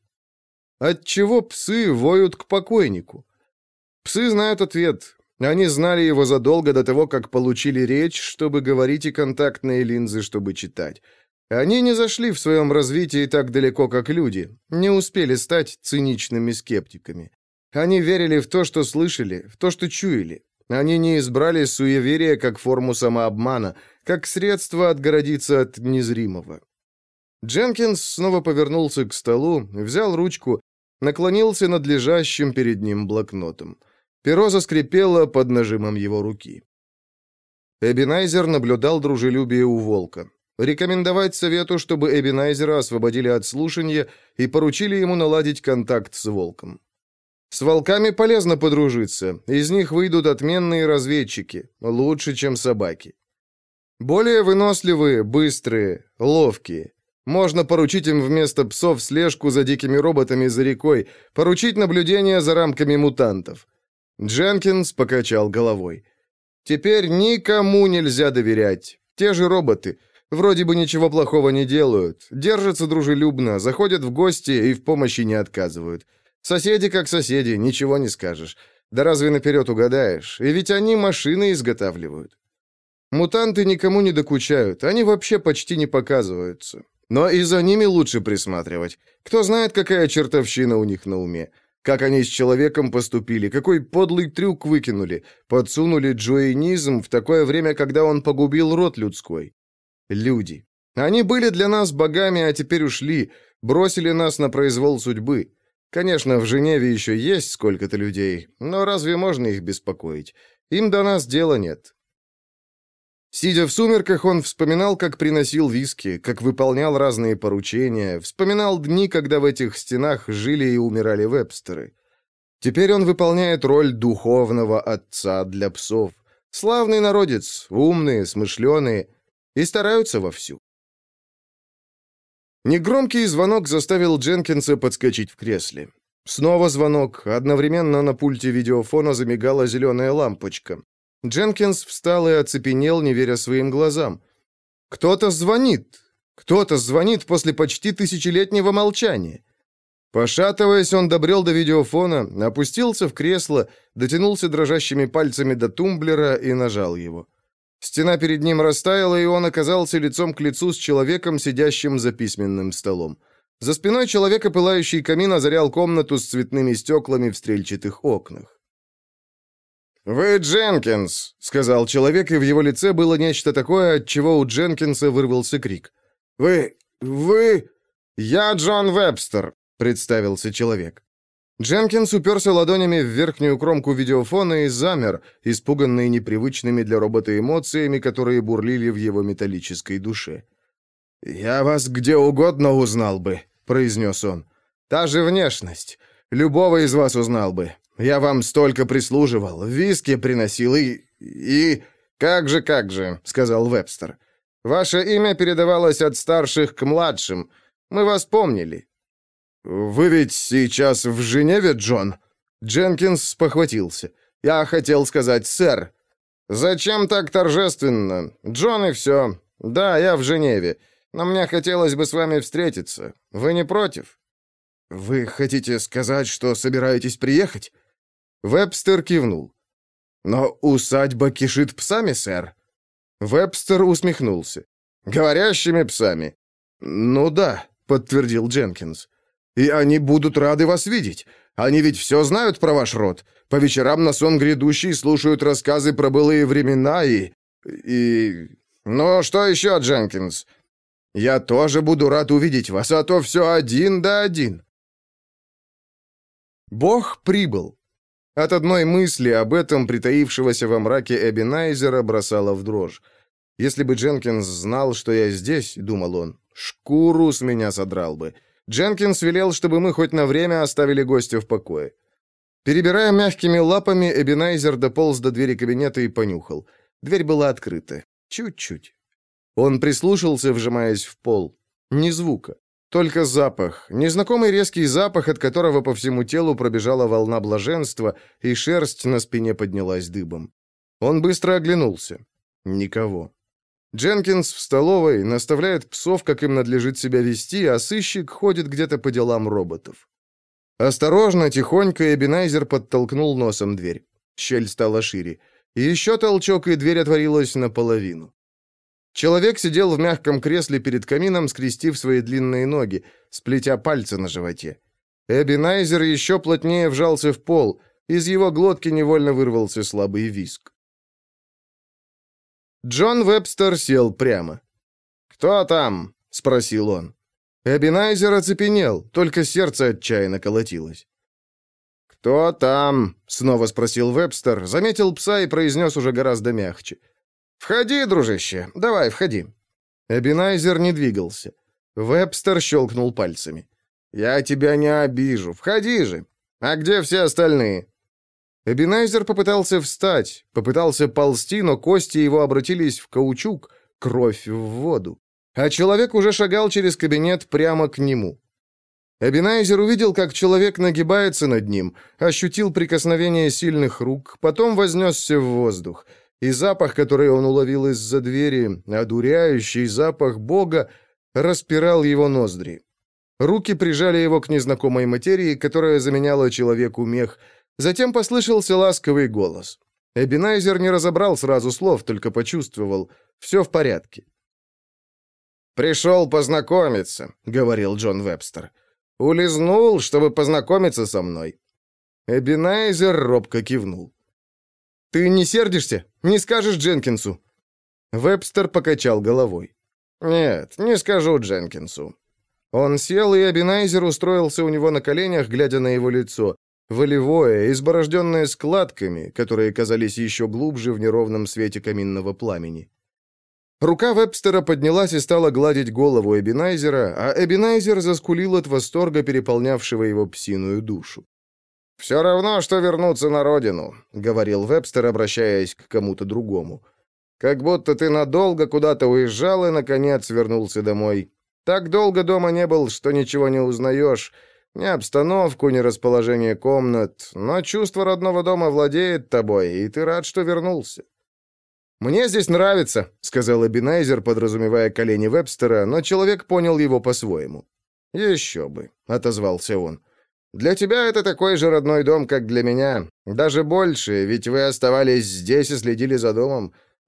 Отчего псы воют к покойнику? Псы знают ответ. Они знали его задолго до того, как получили речь, чтобы говорить, и контактные линзы, чтобы читать. Они не зашли в своем развитии так далеко, как люди, не успели стать циничными скептиками. Они верили в то, что слышали, в то, что чуяли. Они не избрали суеверие как форму самообмана, как средство отгородиться от незримого. Дженкинс снова повернулся к столу, взял ручку, наклонился над лежащим перед ним блокнотом. Перо заскрипело под нажимом его руки. Эбенайзер наблюдал дружелюбие у волка. Рекомендовать совету, чтобы Эбенайзера освободили от слушания и поручили ему наладить контакт с волком. С волками полезно подружиться, из них выйдут отменные разведчики, лучше, чем собаки. Более выносливые, быстрые, ловкие. Можно поручить им вместо псов слежку за дикими роботами за рекой, поручить наблюдение за рамками мутантов. Дженкинс покачал головой. Теперь никому нельзя доверять. Те же роботы. Вроде бы ничего плохого не делают. Держатся дружелюбно, заходят в гости и в помощи не отказывают. Соседи как соседи, ничего не скажешь. Да разве наперед угадаешь? И ведь они машины изготавливают. Мутанты никому не докучают, они вообще почти не показываются. Но и за ними лучше присматривать. Кто знает, какая чертовщина у них на уме. Как они с человеком поступили, какой подлый трюк выкинули. Подсунули джоинизм в такое время, когда он погубил род людской. Люди. Они были для нас богами, а теперь ушли, бросили нас на произвол судьбы. Конечно, в Женеве еще есть сколько-то людей, но разве можно их беспокоить? Им до нас дела нет. Сидя в сумерках, он вспоминал, как приносил виски, как выполнял разные поручения, вспоминал дни, когда в этих стенах жили и умирали Вебстеры. Теперь он выполняет роль духовного отца для псов. Славный народец, умные, смышленые, и стараются вовсю. Негромкий звонок заставил Дженкинса подскочить в кресле. Снова звонок. Одновременно на пульте видеофона замигала зеленая лампочка. Дженкинс встал и оцепенел, не веря своим глазам. Кто-то звонит. Кто-то звонит после почти тысячелетнего молчания. Пошатываясь, он добрел до видеофона, опустился в кресло, дотянулся дрожащими пальцами до тумблера и нажал его. Стена перед ним растаяла, и он оказался лицом к лицу с человеком, сидящим за письменным столом. За спиной человека пылающий камин озарял комнату с цветными стеклами в стрельчатых окнах. «Вы Дженкинс», — сказал человек, и в его лице было нечто такое, от чего у Дженкинса вырвался крик. «Вы... «Я Джон Вебстер», — представился человек. Дженкинс уперся ладонями в верхнюю кромку видеофона и замер, испуганный непривычными для робота эмоциями, которые бурлили в его металлической душе. «Я вас где угодно узнал бы», — произнес он. «Та же внешность. Любого из вас узнал бы. Я вам столько прислуживал, виски приносил и...» «Как же», — сказал Вебстер. «Ваше имя передавалось от старших к младшим. Мы вас помнили». «Вы ведь сейчас в Женеве, Джон?» Дженкинс спохватился. «Я хотел сказать, сэр». «Зачем так торжественно? Джон и все. Да, я в Женеве. Но мне хотелось бы с вами встретиться. Вы не против?» «Вы хотите сказать, что собираетесь приехать?» Вебстер кивнул. «Но усадьба кишит псами, сэр». Вебстер усмехнулся. «Говорящими псами?» «Ну да», — подтвердил Дженкинс. «И они будут рады вас видеть. Они ведь все знают про ваш род. По вечерам на сон грядущий слушают рассказы про былые времена и... Ну, что еще, Дженкинс? Я тоже буду рад увидеть вас, а то все один да один». Бог прибыл. От одной мысли об этом притаившегося во мраке Эбенайзера бросало в дрожь. «Если бы Дженкинс знал, что я здесь, — думал он, — шкуру с меня содрал бы». Дженкинс велел, чтобы мы хоть на время оставили гостя в покое. Перебирая мягкими лапами, Эбенайзер дополз до двери кабинета и понюхал. Дверь была открыта. Чуть-чуть. Он прислушался, вжимаясь в пол. Ни звука. Только запах. Незнакомый резкий запах, от которого по всему телу пробежала волна блаженства, и шерсть на спине поднялась дыбом. Он быстро оглянулся. Никого. Дженкинс в столовой наставляет псов, как им надлежит себя вести, а сыщик ходит где-то по делам роботов. Осторожно, тихонько Эбенайзер подтолкнул носом дверь. Щель стала шире. И еще толчок, и дверь отворилась наполовину. Человек сидел в мягком кресле перед камином, скрестив свои длинные ноги, сплетя пальцы на животе. Эбенайзер еще плотнее вжался в пол, из его глотки невольно вырвался слабый визг. Джон Вебстер сел прямо. «Кто там?» — спросил он. Эбенайзер оцепенел, только сердце отчаянно колотилось. «Кто там?» — снова спросил Вебстер, заметил пса и произнес уже гораздо мягче. «Входи, дружище, давай, входи». Эбенайзер не двигался. Вебстер щелкнул пальцами. «Я тебя не обижу, входи же. А где все остальные?» Эбенайзер попытался встать, попытался ползти, но кости его обратились в каучук, кровь в воду. А человек уже шагал через кабинет прямо к нему. Эбенайзер увидел, как человек нагибается над ним, ощутил прикосновение сильных рук, потом вознесся в воздух. И запах, который он уловил из-за двери, одуряющий запах Бога, распирал его ноздри. Руки прижали его к незнакомой материи, которая заменяла человеку мех. Затем послышался ласковый голос. Эбенайзер не разобрал сразу слов, только почувствовал. Все в порядке. «Пришел познакомиться», — говорил Джон Вебстер. «Улизнул, чтобы познакомиться со мной». Эбенайзер робко кивнул. «Ты не сердишься? Не скажешь Дженкинсу?» Вебстер покачал головой. «Нет, не скажу Дженкинсу». Он сел, и Эбенайзер устроился у него на коленях, глядя на его лицо. Волевое, изборожденное складками, которые казались еще глубже в неровном свете каминного пламени. Рука Вебстера поднялась и стала гладить голову Эбенайзера, а Эбенайзер заскулил от восторга, переполнявшего его псиную душу. «Все равно, что вернуться на родину», — говорил Вебстер, обращаясь к кому-то другому. «Как будто ты надолго куда-то уезжал и, наконец, вернулся домой. Так долго дома не был, что ничего не узнаешь. Ни обстановку, ни расположение комнат. Но чувство родного дома владеет тобой, и ты рад, что вернулся». «Мне здесь нравится», — сказал Эбенайзер, подразумевая колени Вебстера, но человек понял его по-своему. «Еще бы», — отозвался он. «Для тебя это такой же родной дом, как для меня. Даже больше, ведь вы оставались здесь и следили за домом.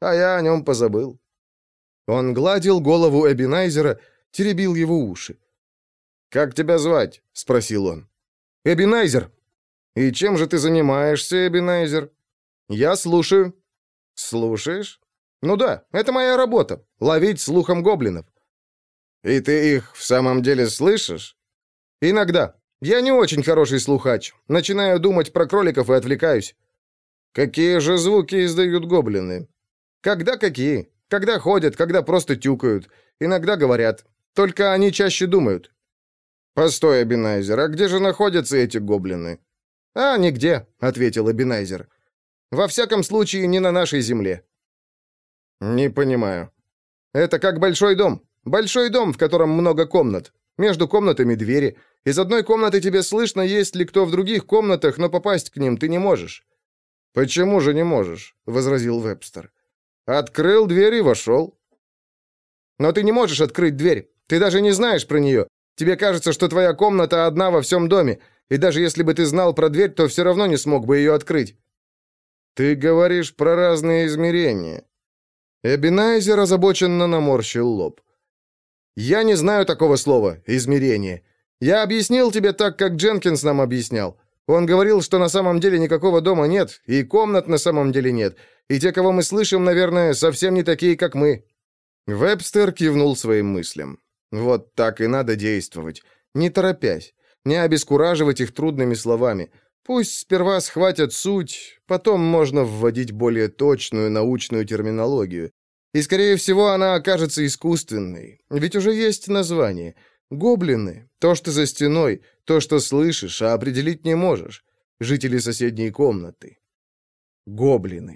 а я о нем позабыл». Он гладил голову Эбенайзера, теребил его уши. «Как тебя звать?» — спросил он. «Эбенайзер». «И чем же ты занимаешься, Эбенайзер?» «Я слушаю». «Слушаешь?» «Ну да, это моя работа — ловить слухом гоблинов». «И ты их в самом деле слышишь?» «Иногда. Я не очень хороший слухач. Начинаю думать про кроликов и отвлекаюсь». «Какие же звуки издают гоблины?» «Когда какие? Когда ходят, когда просто тюкают. Иногда говорят. Только они чаще думают». «Постой, Эбенайзер, а где же находятся эти гоблины?» «А, нигде», — ответил Эбенайзер. «Во всяком случае, не на нашей земле». «Не понимаю». «Это как большой дом. Большой дом, в котором много комнат. Между комнатами двери. Из одной комнаты тебе слышно, есть ли кто в других комнатах, но попасть к ним ты не можешь». «Почему же не можешь?» — возразил Вебстер. «Открыл дверь и вошел». «Но ты не можешь открыть дверь. Ты даже не знаешь про нее. Тебе кажется, что твоя комната одна во всем доме, и даже если бы ты знал про дверь, то все равно не смог бы ее открыть». «Ты говоришь про разные измерения». Эбенайзер озабоченно наморщил лоб. «Я не знаю такого слова «измерение». Я объяснил тебе так, как Дженкинс нам объяснял. Он говорил, что на самом деле никакого дома нет, и комнат на самом деле нет, и те, кого мы слышим, наверное, совсем не такие, как мы». Вебстер кивнул своим мыслям. Вот так и надо действовать, не торопясь, не обескураживать их трудными словами. Пусть сперва схватят суть, потом можно вводить более точную научную терминологию. И, скорее всего, она окажется искусственной, ведь уже есть название. Гоблины — то, что за стеной, то, что слышишь, а определить не можешь. Жители соседней комнаты. Гоблины.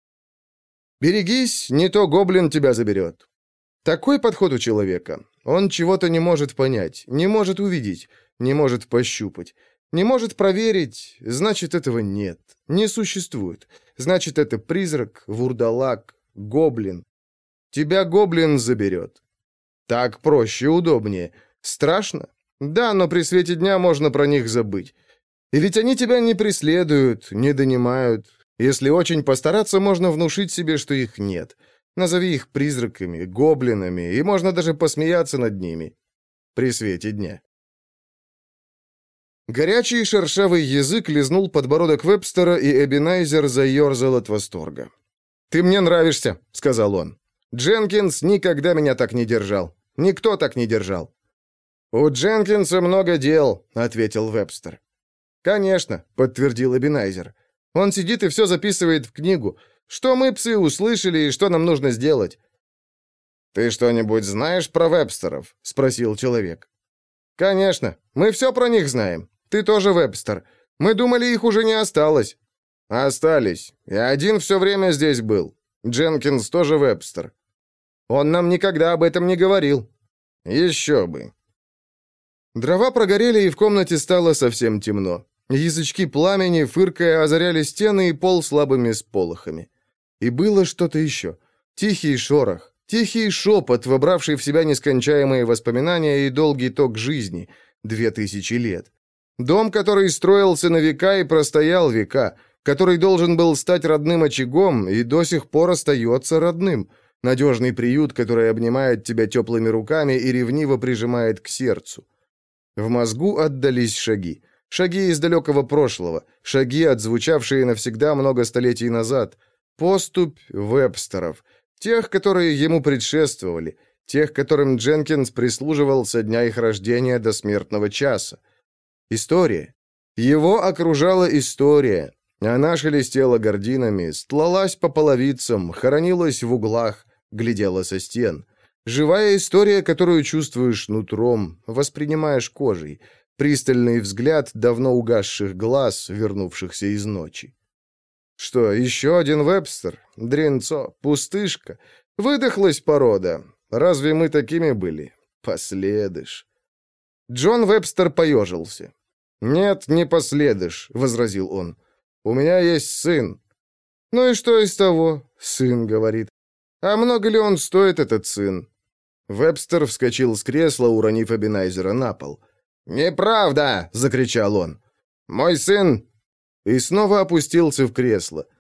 Берегись, не то гоблин тебя заберет. Такой подход у человека. Он чего-то не может понять, не может увидеть, не может пощупать, не может проверить, значит, этого нет, не существует. Значит, это призрак, вурдалак, гоблин. Тебя гоблин заберет. Так проще, удобнее. Страшно? Да, но при свете дня можно про них забыть. И ведь они тебя не преследуют, не донимают. Если очень постараться, можно внушить себе, что их нет. Назови их призраками, гоблинами, и можно даже посмеяться над ними. При свете дня. Горячий шершавый язык лизнул подбородок Вебстера, и Эбенайзер заерзал от восторга. «Ты мне нравишься», — сказал он. «Дженкинс никогда меня так не держал. Никто так не держал». «У Дженкинса много дел», — ответил Вебстер. «Конечно», — подтвердил Эбенайзер. «Он сидит и все записывает в книгу. Что мы, псы, услышали и что нам нужно сделать?» «Ты что-нибудь знаешь про Вебстеров?» — спросил человек. «Конечно. Мы все про них знаем. Ты тоже Вебстер. Мы думали, их уже не осталось». «Остались. И один все время здесь был. Дженкинс тоже Вебстер». «Он нам никогда об этом не говорил». «Еще бы». Дрова прогорели, и в комнате стало совсем темно. Язычки пламени, фыркая, озаряли стены и пол слабыми сполохами. И было что-то еще. Тихий шорох, тихий шепот, вобравший в себя нескончаемые воспоминания и долгий ток жизни, 2000 лет. Дом, который строился на века и простоял века, который должен был стать родным очагом и до сих пор остается родным. Надежный приют, который обнимает тебя теплыми руками и ревниво прижимает к сердцу. В мозгу отдались шаги. Шаги из далекого прошлого. Шаги, отзвучавшие навсегда много столетий назад. Поступь Вебстеров. Тех, которые ему предшествовали. Тех, которым Дженкинс прислуживал со дня их рождения до смертного часа. История. Его окружала история. Она шелестела гардинами, стлалась по половицам, хоронилась в углах, глядела со стен. Живая история, которую чувствуешь нутром, воспринимаешь кожей. Пристальный взгляд давно угасших глаз, вернувшихся из ночи. Что, еще один Вебстер? Дрянцо, пустышка. Выдохлась порода. Разве мы такими были? Последыш. Джон Вебстер поежился. «Нет, не последыш», — возразил он. «У меня есть сын». «Ну и что из того?» — сын говорит. «А много ли он стоит, этот сын?» Вебстер вскочил с кресла, уронив Эбенайзера на пол. «Неправда!» — закричал он. «Мой сын...» И снова опустился в кресло.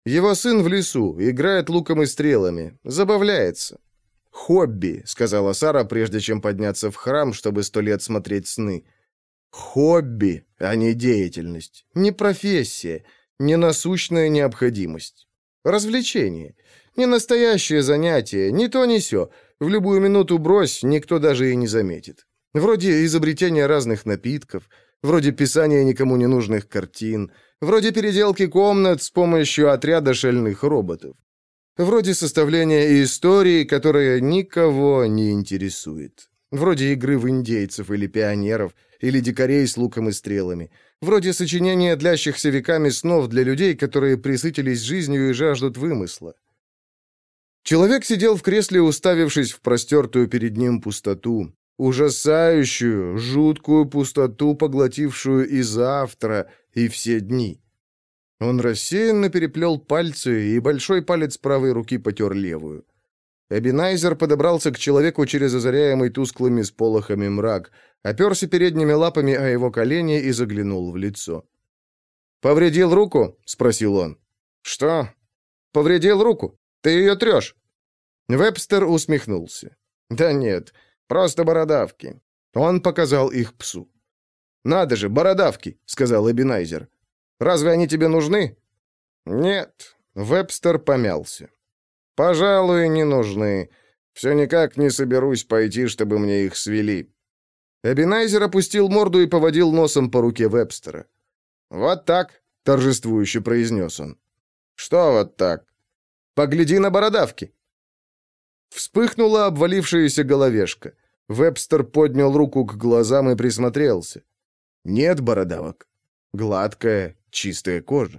Его сын в лесу, играет луком и стрелами, забавляется. «Хобби», — сказала Сара, прежде чем подняться в храм, чтобы 100 лет смотреть сны. «Хобби, а не деятельность, не профессия, не насущная необходимость. Развлечение, не настоящее занятие, ни то ни сё. В любую минуту брось, никто даже и не заметит. Вроде изобретения разных напитков, вроде писания никому не нужных картин, вроде переделки комнат с помощью отряда шальных роботов. Вроде составления истории, которая никого не интересует. Вроде игры в индейцев или пионеров, или дикарей с луком и стрелами. Вроде сочинения длящихся веками снов для людей, которые пресытились жизнью и жаждут вымысла. Человек сидел в кресле, уставившись в простертую перед ним пустоту. Ужасающую, жуткую пустоту, поглотившую и завтра, и все дни. Он рассеянно переплел пальцы, и большой палец правой руки потер левую. Эбенайзер подобрался к человеку через озаряемый тусклыми сполохами мрак, оперся передними лапами о его колени и заглянул в лицо. «Повредил руку?» — спросил он. «Что?» «Повредил руку. Ты ее трешь?» Вебстер усмехнулся. «Да нет, просто бородавки». Он показал их псу. «Надо же, бородавки», — сказал Эбенайзер. «Разве они тебе нужны?» «Нет». Вебстер помялся. «Пожалуй, не нужны. Все никак не соберусь пойти, чтобы мне их свели». Эбенайзер опустил морду и поводил носом по руке Вебстера. «Вот так», — торжествующе произнес он. «Что вот так?» «Погляди на бородавки». Вспыхнула обвалившаяся головешка. Вебстер поднял руку к глазам и присмотрелся. Нет бородавок. Гладкая, чистая кожа.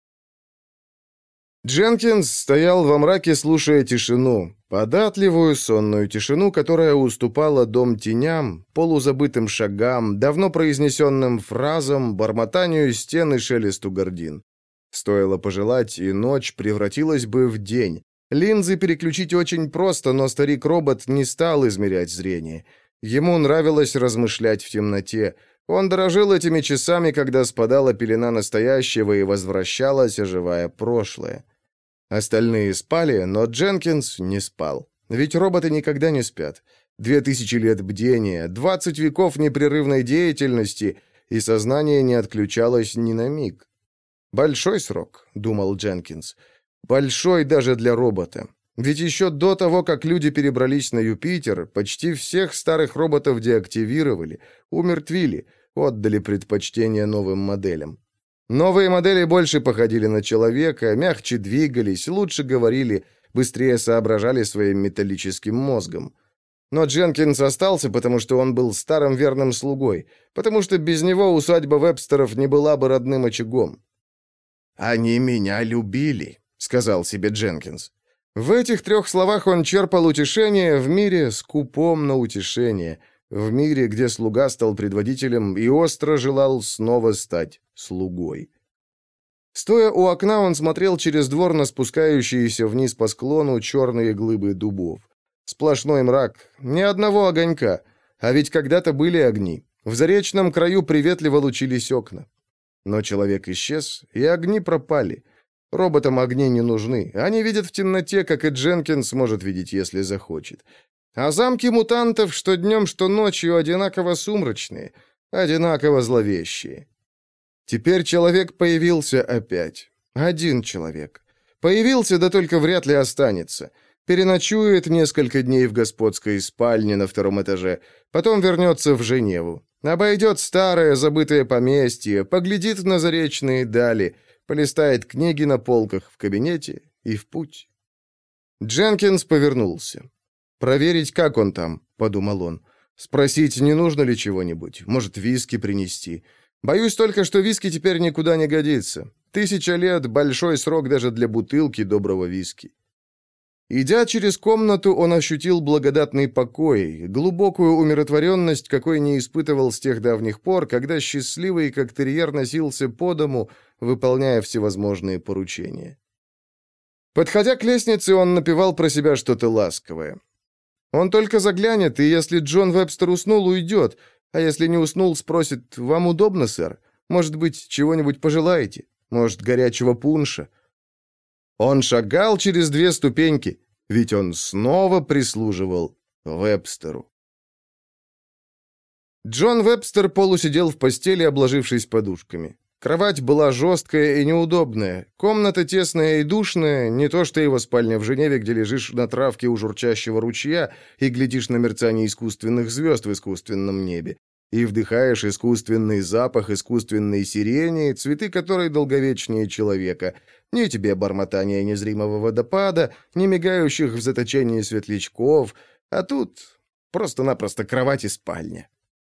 Дженкинс стоял во мраке, слушая тишину, податливую сонную тишину, которая уступала дом теням, полузабытым шагам, давно произнесенным фразам, бормотанию стен и шелесту гардин. Стоило пожелать, и ночь превратилась бы в день. Линзы переключить очень просто, но старик-робот не стал измерять зрение. Ему нравилось размышлять в темноте. Он дорожил этими часами, когда спадала пелена настоящего и возвращалось оживая прошлое. Остальные спали, но Дженкинс не спал. Ведь роботы никогда не спят. 2000 лет бдения, 20 веков непрерывной деятельности, и сознание не отключалось ни на миг. «Большой срок», — думал Дженкинс. «Большой даже для робота. Ведь еще до того, как люди перебрались на Юпитер, почти всех старых роботов деактивировали, умертвили, отдали предпочтение новым моделям. Новые модели больше походили на человека, мягче двигались, лучше говорили, быстрее соображали своим металлическим мозгом. Но Дженкинс остался, потому что он был старым верным слугой, потому что без него усадьба Вебстеров не была бы родным очагом. «Они меня любили», — сказал себе Дженкинс. В этих 3 словах он черпал утешение в мире, скупом на утешение, в мире, где слуга стал предводителем и остро желал снова стать слугой. Стоя у окна, он смотрел через двор на спускающиеся вниз по склону черные глыбы дубов. Сплошной мрак, ни одного огонька, а ведь когда-то были огни. В заречном краю приветливо лучились окна. Но человек исчез, и огни пропали. Роботам огни не нужны. Они видят в темноте, как и Дженкинс может видеть, если захочет. А замки мутантов что днем, что ночью одинаково сумрачные, одинаково зловещие. Теперь человек появился опять. Один человек. Появился, да только вряд ли останется. Переночует несколько дней в господской спальне на 2-м этаже, потом вернется в Женеву. Обойдет старое забытое поместье, поглядит на заречные дали, полистает книги на полках в кабинете и в путь. Дженкинс повернулся. «Проверить, как он там», — подумал он. «Спросить, не нужно ли чего-нибудь, может, виски принести. Боюсь только, что виски теперь никуда не годится. 1000 лет — большой срок даже для бутылки доброго виски». Идя через комнату, он ощутил благодатный покой, глубокую умиротворенность, какой не испытывал с тех давних пор, когда счастливый, как терьер, носился по дому, выполняя всевозможные поручения. Подходя к лестнице, он напевал про себя что-то ласковое. Он только заглянет, и если Джон Вебстер уснул, уйдет, а если не уснул, спросит: «Вам удобно, сэр? Может быть, чего-нибудь пожелаете? Может, горячего пунша?» Он шагал через 2 ступеньки, ведь он снова прислуживал Вебстеру. Джон Вебстер полусидел в постели, обложившись подушками. Кровать была жесткая и неудобная, комната тесная и душная, не то что его спальня в Женеве, где лежишь на травке у журчащего ручья и глядишь на мерцание искусственных звезд в искусственном небе, и вдыхаешь искусственный запах искусственной сирени, цветы которой долговечнее человека. Ни тебе бормотания незримого водопада, ни мигающих в заточении светлячков, а тут просто-напросто кровать и спальня.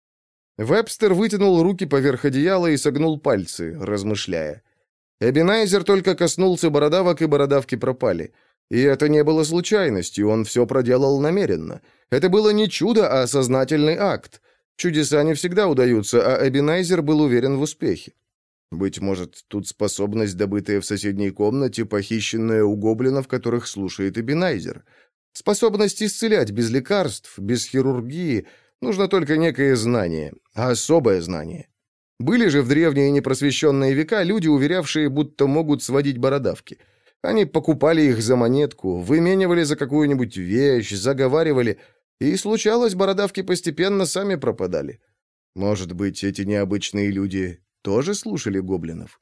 Вебстер вытянул руки поверх одеяла и согнул пальцы, размышляя. Эбенайзер только коснулся бородавок, и бородавки пропали. И это не было случайностью, он все проделал намеренно. Это было не чудо, а сознательный акт. Чудеса не всегда удаются, а Эбенайзер был уверен в успехе. Быть может, тут способность, добытая в соседней комнате, похищенная у гоблинов, которых слушает Эбенайзер. Способность исцелять без лекарств, без хирургии. Нужно только некое знание, особое знание. Были же в древние непросвещенные века люди, уверявшие, будто могут сводить бородавки. Они покупали их за монетку, выменивали за какую-нибудь вещь, заговаривали, и случалось, бородавки постепенно сами пропадали. Может быть, эти необычные люди тоже слушали гоблинов?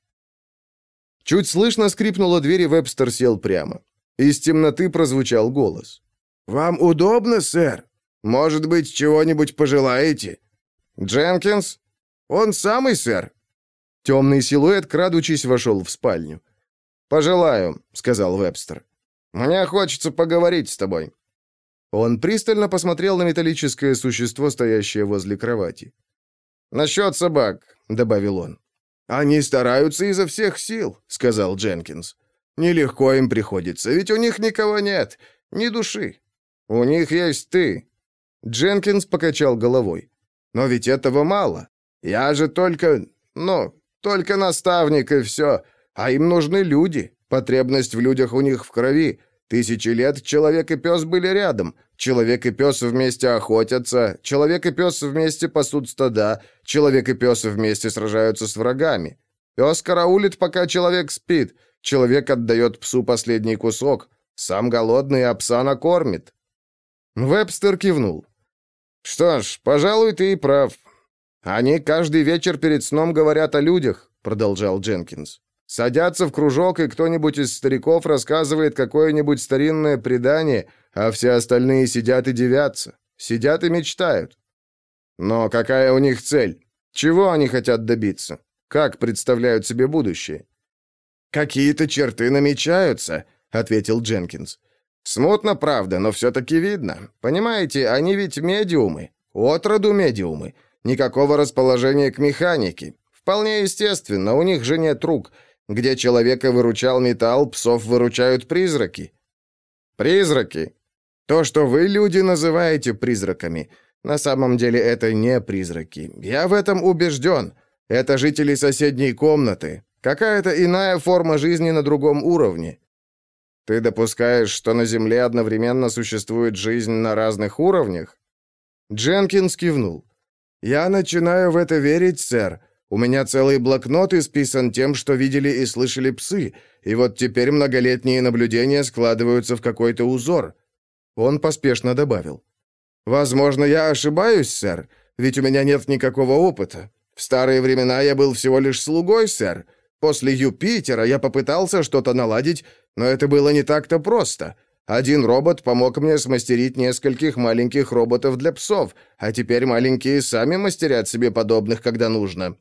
Чуть слышно скрипнула дверь, и Вебстер сел прямо. Из темноты прозвучал голос. «Вам удобно, сэр? Может быть, чего-нибудь пожелаете?» «Дженкинс?» «Он самый, сэр». Темный силуэт, крадучись, вошел в спальню. «Пожелаю», — сказал Вебстер. «Мне хочется поговорить с тобой». Он пристально посмотрел на металлическое существо, стоящее возле кровати. «Насчет собак», — добавил он. «Они стараются изо всех сил», — сказал Дженкинс. «Нелегко им приходится, ведь у них никого нет, ни души. У них есть ты». Дженкинс покачал головой. «Но ведь этого мало. Я же только наставник и все. А им нужны люди. Потребность в людях у них в крови. 1000 лет человек и пес были рядом. Человек и пес вместе охотятся. Человек и пес вместе пасут стада. Человек и пес вместе сражаются с врагами. Пес караулит, пока человек спит. Человек отдает псу последний кусок. Сам голодный, а пса накормит». Вебстер кивнул. «Что ж, пожалуй, ты и прав. Они каждый вечер перед сном говорят о людях», — продолжал Дженкинс. «Садятся в кружок, и кто-нибудь из стариков рассказывает какое-нибудь старинное предание, а все остальные сидят и дивятся, сидят и мечтают. Но какая у них цель? Чего они хотят добиться? Как представляют себе будущее?» «Какие-то черты намечаются», — ответил Дженкинс. «Смутно, правда, но все-таки видно. Понимаете, они ведь медиумы, отроду медиумы. Никакого расположения к механике. Вполне естественно, у них же нет рук. Где человека выручал металл, псов выручают призраки». «Призраки? То, что вы, люди, называете призраками. На самом деле это не призраки. Я в этом убежден. Это жители соседней комнаты. Какая-то иная форма жизни на другом уровне». «Ты допускаешь, что на Земле одновременно существует жизнь на разных уровнях?» Дженкинс кивнул. «Я начинаю в это верить, сэр. У меня целый блокнот исписан тем, что видели и слышали псы, и вот теперь многолетние наблюдения складываются в какой-то узор». Он поспешно добавил. «Возможно, я ошибаюсь, сэр, ведь у меня нет никакого опыта. В старые времена я был всего лишь слугой, сэр. После Юпитера я попытался что-то наладить, но это было не так-то просто. Один робот помог мне смастерить нескольких маленьких роботов для псов, а теперь маленькие сами мастерят себе подобных, когда нужно».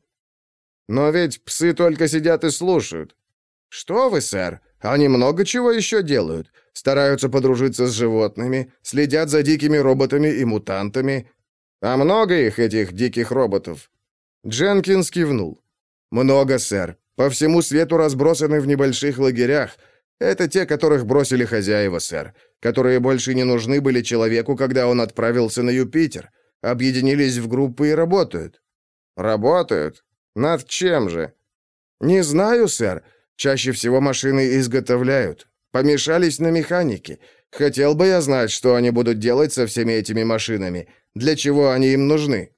«Но ведь псы только сидят и слушают». «Что вы, сэр? Они много чего еще делают. Стараются подружиться с животными, следят за дикими роботами и мутантами». «А много их, этих диких роботов?» Дженкинс кивнул. «Много, сэр. По всему свету разбросаны в небольших лагерях. Это те, которых бросили хозяева, сэр, которые больше не нужны были человеку, когда он отправился на Юпитер. Объединились в группы и работают». «Работают? Над чем же?» «Не знаю, сэр. Чаще всего машины изготовляют. Помешались на механике. Хотел бы я знать, что они будут делать со всеми этими машинами. Для чего они им нужны?»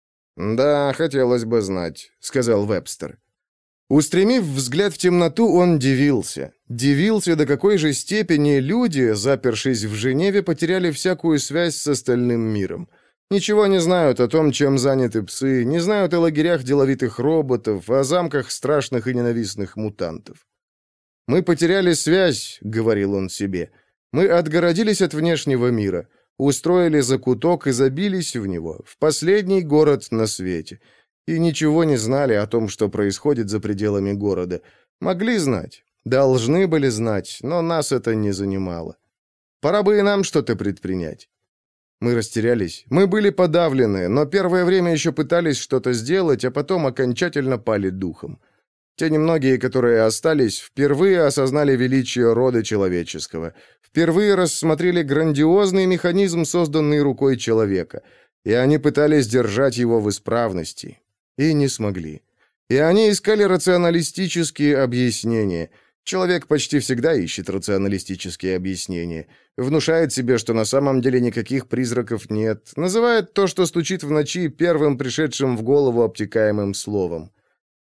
«Да, хотелось бы знать», — сказал Вебстер. Устремив взгляд в темноту, он дивился. Дивился, до какой же степени люди, запершись в Женеве, потеряли всякую связь с остальным миром. Ничего не знают о том, чем заняты псы, не знают о лагерях деловитых роботов, о замках страшных и ненавистных мутантов. «Мы потеряли связь», — говорил он себе. «Мы отгородились от внешнего мира, устроили закуток и забились в него, в последний город на свете. И ничего не знали о том, что происходит за пределами города. Могли знать, должны были знать, но нас это не занимало. Пора бы и нам что-то предпринять». Мы растерялись, мы были подавлены, но первое время еще пытались что-то сделать, а потом окончательно пали духом. Те немногие, которые остались, впервые осознали величие рода человеческого, впервые рассмотрели грандиозный механизм, созданный рукой человека, и они пытались держать его в исправности, и не смогли. И они искали рационалистические объяснения. Человек почти всегда ищет рационалистические объяснения, внушает себе, что на самом деле никаких призраков нет, называет то, что стучит в ночи, первым пришедшим в голову обтекаемым словом.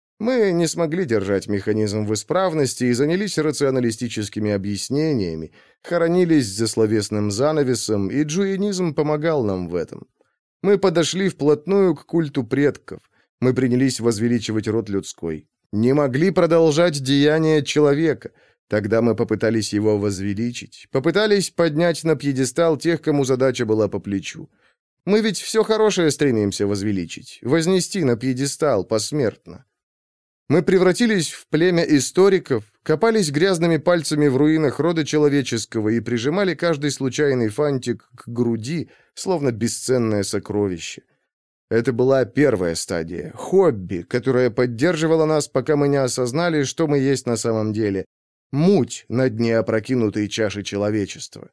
Мы не смогли держать механизм в исправности и занялись рационалистическими объяснениями, хоронились за словесным занавесом, и джуинизм помогал нам в этом. Мы подошли вплотную к культу предков, мы принялись возвеличивать род людской. Не могли продолжать деяния человека, тогда мы попытались его возвеличить, попытались поднять на пьедестал тех, кому задача была по плечу. Мы ведь все хорошее стремимся возвеличить, вознести на пьедестал посмертно. Мы превратились в племя историков, копались грязными пальцами в руинах рода человеческого и прижимали каждый случайный фантик к груди, словно бесценное сокровище. Это была первая стадия, хобби, которая поддерживала нас, пока мы не осознали, что мы есть на самом деле. Муть на дне опрокинутой чаши человечества.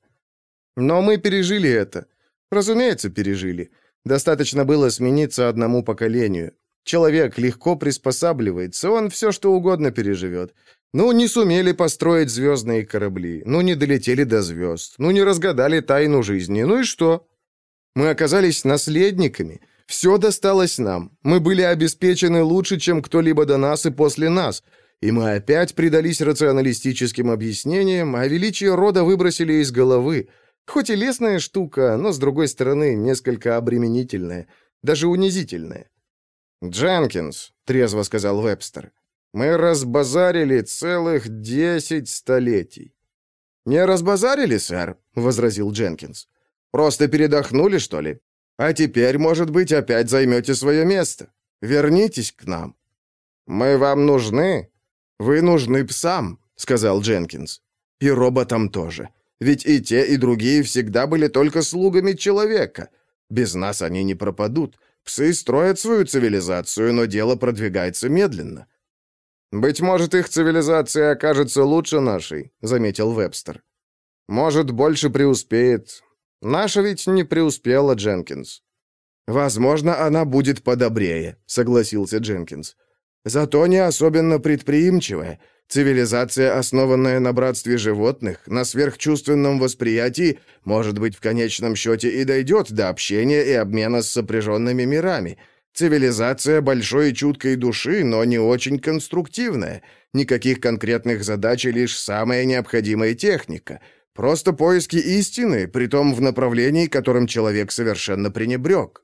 Но мы пережили это. Разумеется, пережили. Достаточно было смениться одному поколению. Человек легко приспосабливается, он все что угодно переживет. Ну, не сумели построить звездные корабли, ну, не долетели до звезд, ну, не разгадали тайну жизни, ну и что? Мы оказались наследниками, все досталось нам, мы были обеспечены лучше, чем кто-либо до нас и после нас, и мы опять предались рационалистическим объяснениям, а величие рода выбросили из головы. Хоть и лесная штука, но, с другой стороны, несколько обременительная, даже унизительная. «Дженкинс», — трезво сказал Вебстер, — «мы разбазарили целых 10 столетий». «Не разбазарили, сэр», — возразил Дженкинс. «Просто передохнули, что ли? А теперь, может быть, опять займете свое место. Вернитесь к нам». «Мы вам нужны?» «Вы нужны псам», — сказал Дженкинс. «И роботам тоже. Ведь и те, и другие всегда были только слугами человека. Без нас они не пропадут. Псы строят свою цивилизацию, но дело продвигается медленно». «Быть может, их цивилизация окажется лучше нашей», — заметил Вебстер. «Может, больше преуспеет. Наша ведь не преуспела, Дженкинс». «Возможно, она будет подобрее», — согласился Дженкинс. «Зато не особенно предприимчивая. Цивилизация, основанная на братстве животных, на сверхчувственном восприятии, может быть, в конечном счете и дойдет до общения и обмена с сопряженными мирами. Цивилизация большой и чуткой души, но не очень конструктивная. Никаких конкретных задач и лишь самая необходимая техника. Просто поиски истины, притом в направлении, которым человек совершенно пренебрег».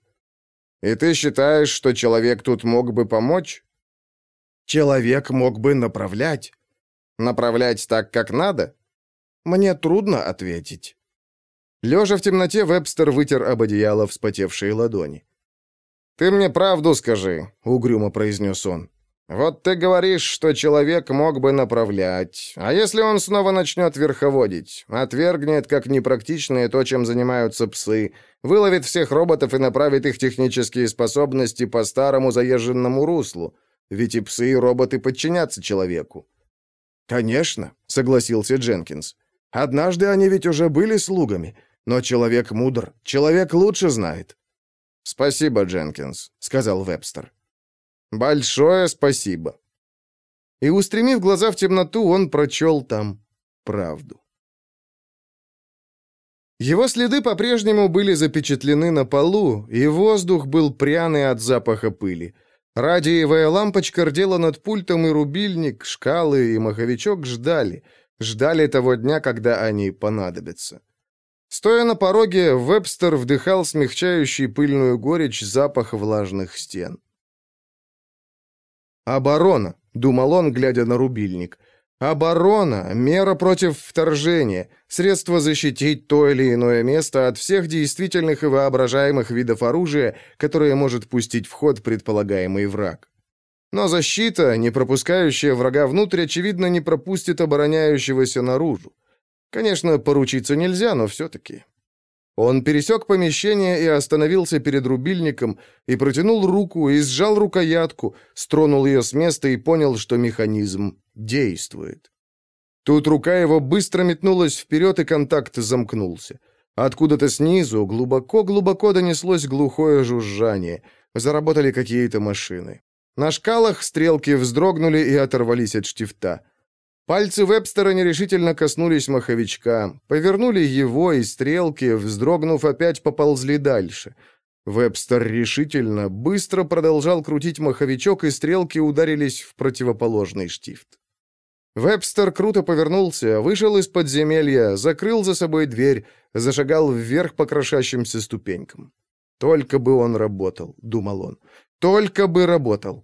«И ты считаешь, что человек тут мог бы помочь?» «Человек мог бы направлять». «Направлять так, как надо?» «Мне трудно ответить». Лежа в темноте, Вебстер вытер об одеяло вспотевшие ладони. «Ты мне правду скажи», — угрюмо произнес он. «Вот ты говоришь, что человек мог бы направлять. А если он снова начнет верховодить, отвергнет как непрактичное то, чем занимаются псы, выловит всех роботов и направит их технические способности по старому заезженному руслу? Ведь и псы, и роботы подчинятся человеку». «Конечно», — согласился Дженкинс. «Однажды они ведь уже были слугами, но человек мудр, человек лучше знает». «Спасибо, Дженкинс», — сказал Вебстер. «Большое спасибо». И, устремив глаза в темноту, он прочел там правду. Его следы по-прежнему были запечатлены на полу, и воздух был пряный от запаха пыли. Радиевая лампочка рдела над пультом, и рубильник, шкалы и маховичок ждали. Ждали того дня, когда они понадобятся. Стоя на пороге, Вебстер вдыхал смягчающий пыльную горечь запах влажных стен. «Оборона», — думал он, глядя на рубильник. «Оборона — мера против вторжения, средство защитить то или иное место от всех действительных и воображаемых видов оружия, которые может пустить в ход предполагаемый враг. Но защита, не пропускающая врага внутрь, очевидно, не пропустит обороняющегося наружу. Конечно, поручиться нельзя, но все-таки». Он пересек помещение и остановился перед рубильником, и протянул руку, и сжал рукоятку, стронул ее с места и понял, что механизм действует. Тут рука его быстро метнулась вперед, и контакт замкнулся. Откуда-то снизу глубоко-глубоко донеслось глухое жужжание. Заработали какие-то машины. На шкалах стрелки вздрогнули и оторвались от штифта. Пальцы Вебстера нерешительно коснулись маховичка, повернули его, и стрелки, вздрогнув, опять поползли дальше. Вебстер решительно, быстро продолжал крутить маховичок, и стрелки ударились в противоположный штифт. Вебстер круто повернулся, вышел из подземелья, закрыл за собой дверь, зашагал вверх по крошащимся ступенькам. «Только бы он работал», — думал он, — «только бы работал».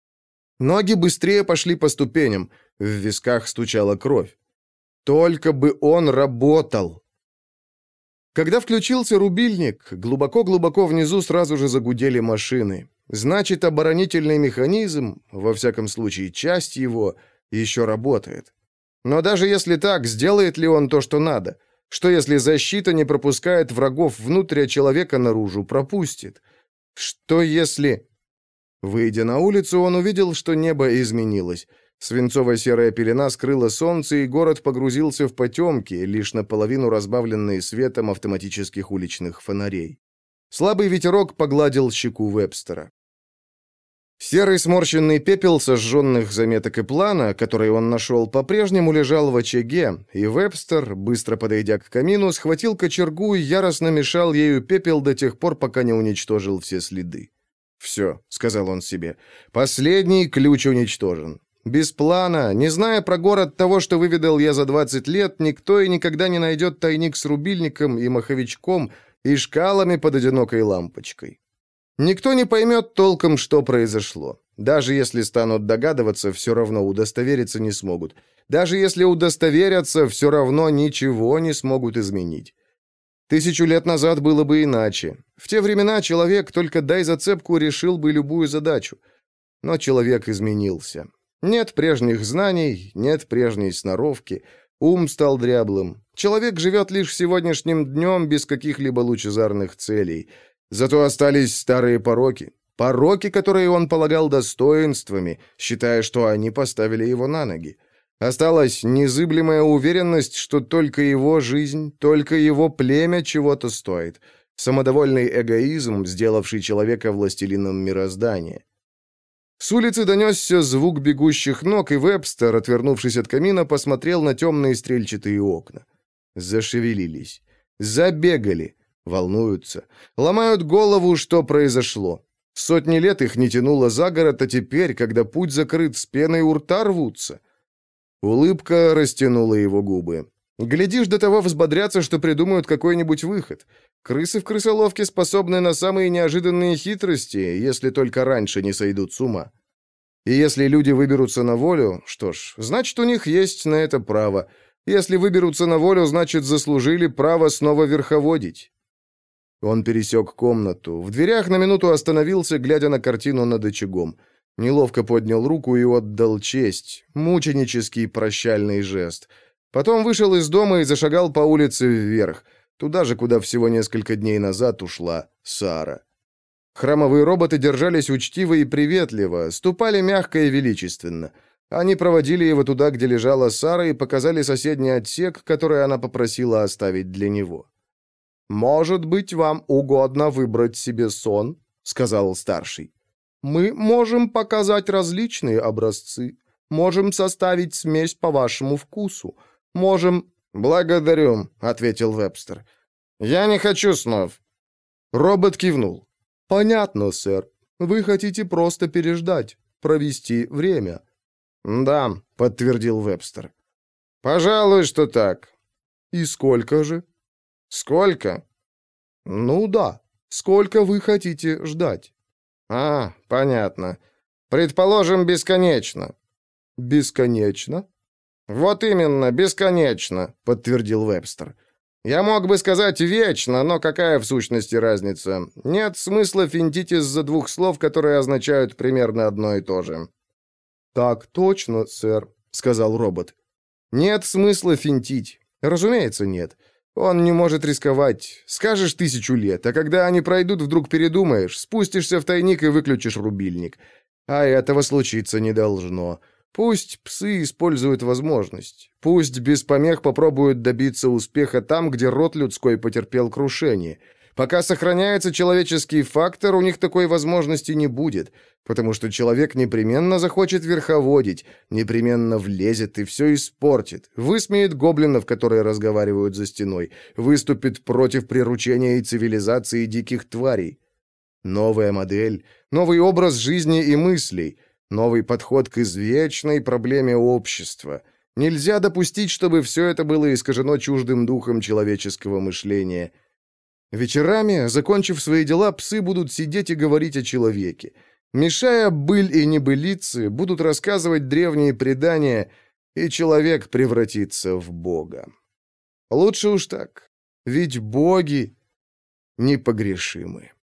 Ноги быстрее пошли по ступеням, в висках стучала кровь. Только бы он работал! Когда включился рубильник, глубоко-глубоко внизу сразу же загудели машины. Значит, оборонительный механизм, во всяком случае, часть его, еще работает. Но даже если так, сделает ли он то, что надо? Что если защита не пропускает врагов внутрь, а человека наружу пропустит? Что если... Выйдя на улицу, он увидел, что небо изменилось. Свинцово-серая пелена скрыла солнце, и город погрузился в потемки, лишь наполовину разбавленные светом автоматических уличных фонарей. Слабый ветерок погладил щеку Вебстера. Серый сморщенный пепел сожженных заметок и плана, который он нашел, по-прежнему лежал в очаге, и Вебстер, быстро подойдя к камину, схватил кочергу и яростно мешал ею пепел до тех пор, пока не уничтожил все следы. «Все», — сказал он себе, — «последний ключ уничтожен. Без плана, не зная про город того, что выведал я за 20 лет, никто и никогда не найдет тайник с рубильником и маховичком и шкалами под одинокой лампочкой. Никто не поймет толком, что произошло. Даже если станут догадываться, все равно удостовериться не смогут. Даже если удостоверятся, все равно ничего не смогут изменить. 1000 лет назад было бы иначе. В те времена человек, только дай зацепку, решил бы любую задачу. Но человек изменился. Нет прежних знаний, нет прежней сноровки. Ум стал дряблым. Человек живет лишь сегодняшним днем без каких-либо лучезарных целей. Зато остались старые пороки. Пороки, которые он полагал достоинствами, считая, что они поставили его на ноги. Осталась незыблемая уверенность, что только его жизнь, только его племя чего-то стоит. Самодовольный эгоизм, сделавший человека властелином мироздания. С улицы донесся звук бегущих ног, и Вебстер, отвернувшись от камина, посмотрел на темные стрельчатые окна. Зашевелились. Забегали. Волнуются. Ломают голову, что произошло. Сотни лет их не тянуло за город, а теперь, когда путь закрыт, с пеной у рта рвутся. Улыбка растянула его губы. Глядишь, до того взбодрятся, что придумают какой-нибудь выход. Крысы в крысоловке способны на самые неожиданные хитрости, если только раньше не сойдут с ума. И если люди выберутся на волю, что ж, значит, у них есть на это право. Если выберутся на волю, значит, заслужили право снова верховодить. Он пересек комнату. В дверях на минуту остановился, глядя на картину над очагом. Неловко поднял руку и отдал честь. Мученический прощальный жест. Потом вышел из дома и зашагал по улице вверх. Туда же, куда всего несколько дней назад ушла Сара. Храмовые роботы держались учтиво и приветливо, ступали мягко и величественно. Они проводили его туда, где лежала Сара, и показали соседний отсек, который она попросила оставить для него. «Может быть, вам угодно выбрать себе сон?» — сказал старший. «Мы можем показать различные образцы, можем составить смесь по вашему вкусу, можем...» «Благодарю», — ответил Вебстер. «Я не хочу снов». Робот кивнул. «Понятно, сэр. Вы хотите просто переждать, провести время». «Да», — подтвердил Вебстер. «Пожалуй, что так». «И сколько же?» «Сколько?» «Ну да. Сколько вы хотите ждать?» «А, понятно. Предположим, бесконечно». «Бесконечно?» «Вот именно, бесконечно», — подтвердил Вебстер. «Я мог бы сказать вечно, но какая в сущности разница? Нет смысла финтить из-за двух слов, которые означают примерно одно и то же». «Так точно, сэр», — сказал робот. «Нет смысла финтить. Разумеется, нет. Он не может рисковать. Скажешь 1000 лет, а когда они пройдут, вдруг передумаешь, спустишься в тайник и выключишь рубильник. А этого случиться не должно. Пусть псы используют возможность. Пусть без помех попробуют добиться успеха там, где род людской потерпел крушение. Пока сохраняется человеческий фактор, у них такой возможности не будет, потому что человек непременно захочет верховодить, непременно влезет и все испортит, высмеет гоблинов, которые разговаривают за стеной, выступит против приручения и цивилизации диких тварей. Новая модель, новый образ жизни и мыслей, новый подход к извечной проблеме общества. Нельзя допустить, чтобы все это было искажено чуждым духом человеческого мышления. Вечерами, закончив свои дела, псы будут сидеть и говорить о человеке. Мешая быль и небылицы, будут рассказывать древние предания, и человек превратится в бога. Лучше уж так, ведь боги непогрешимы.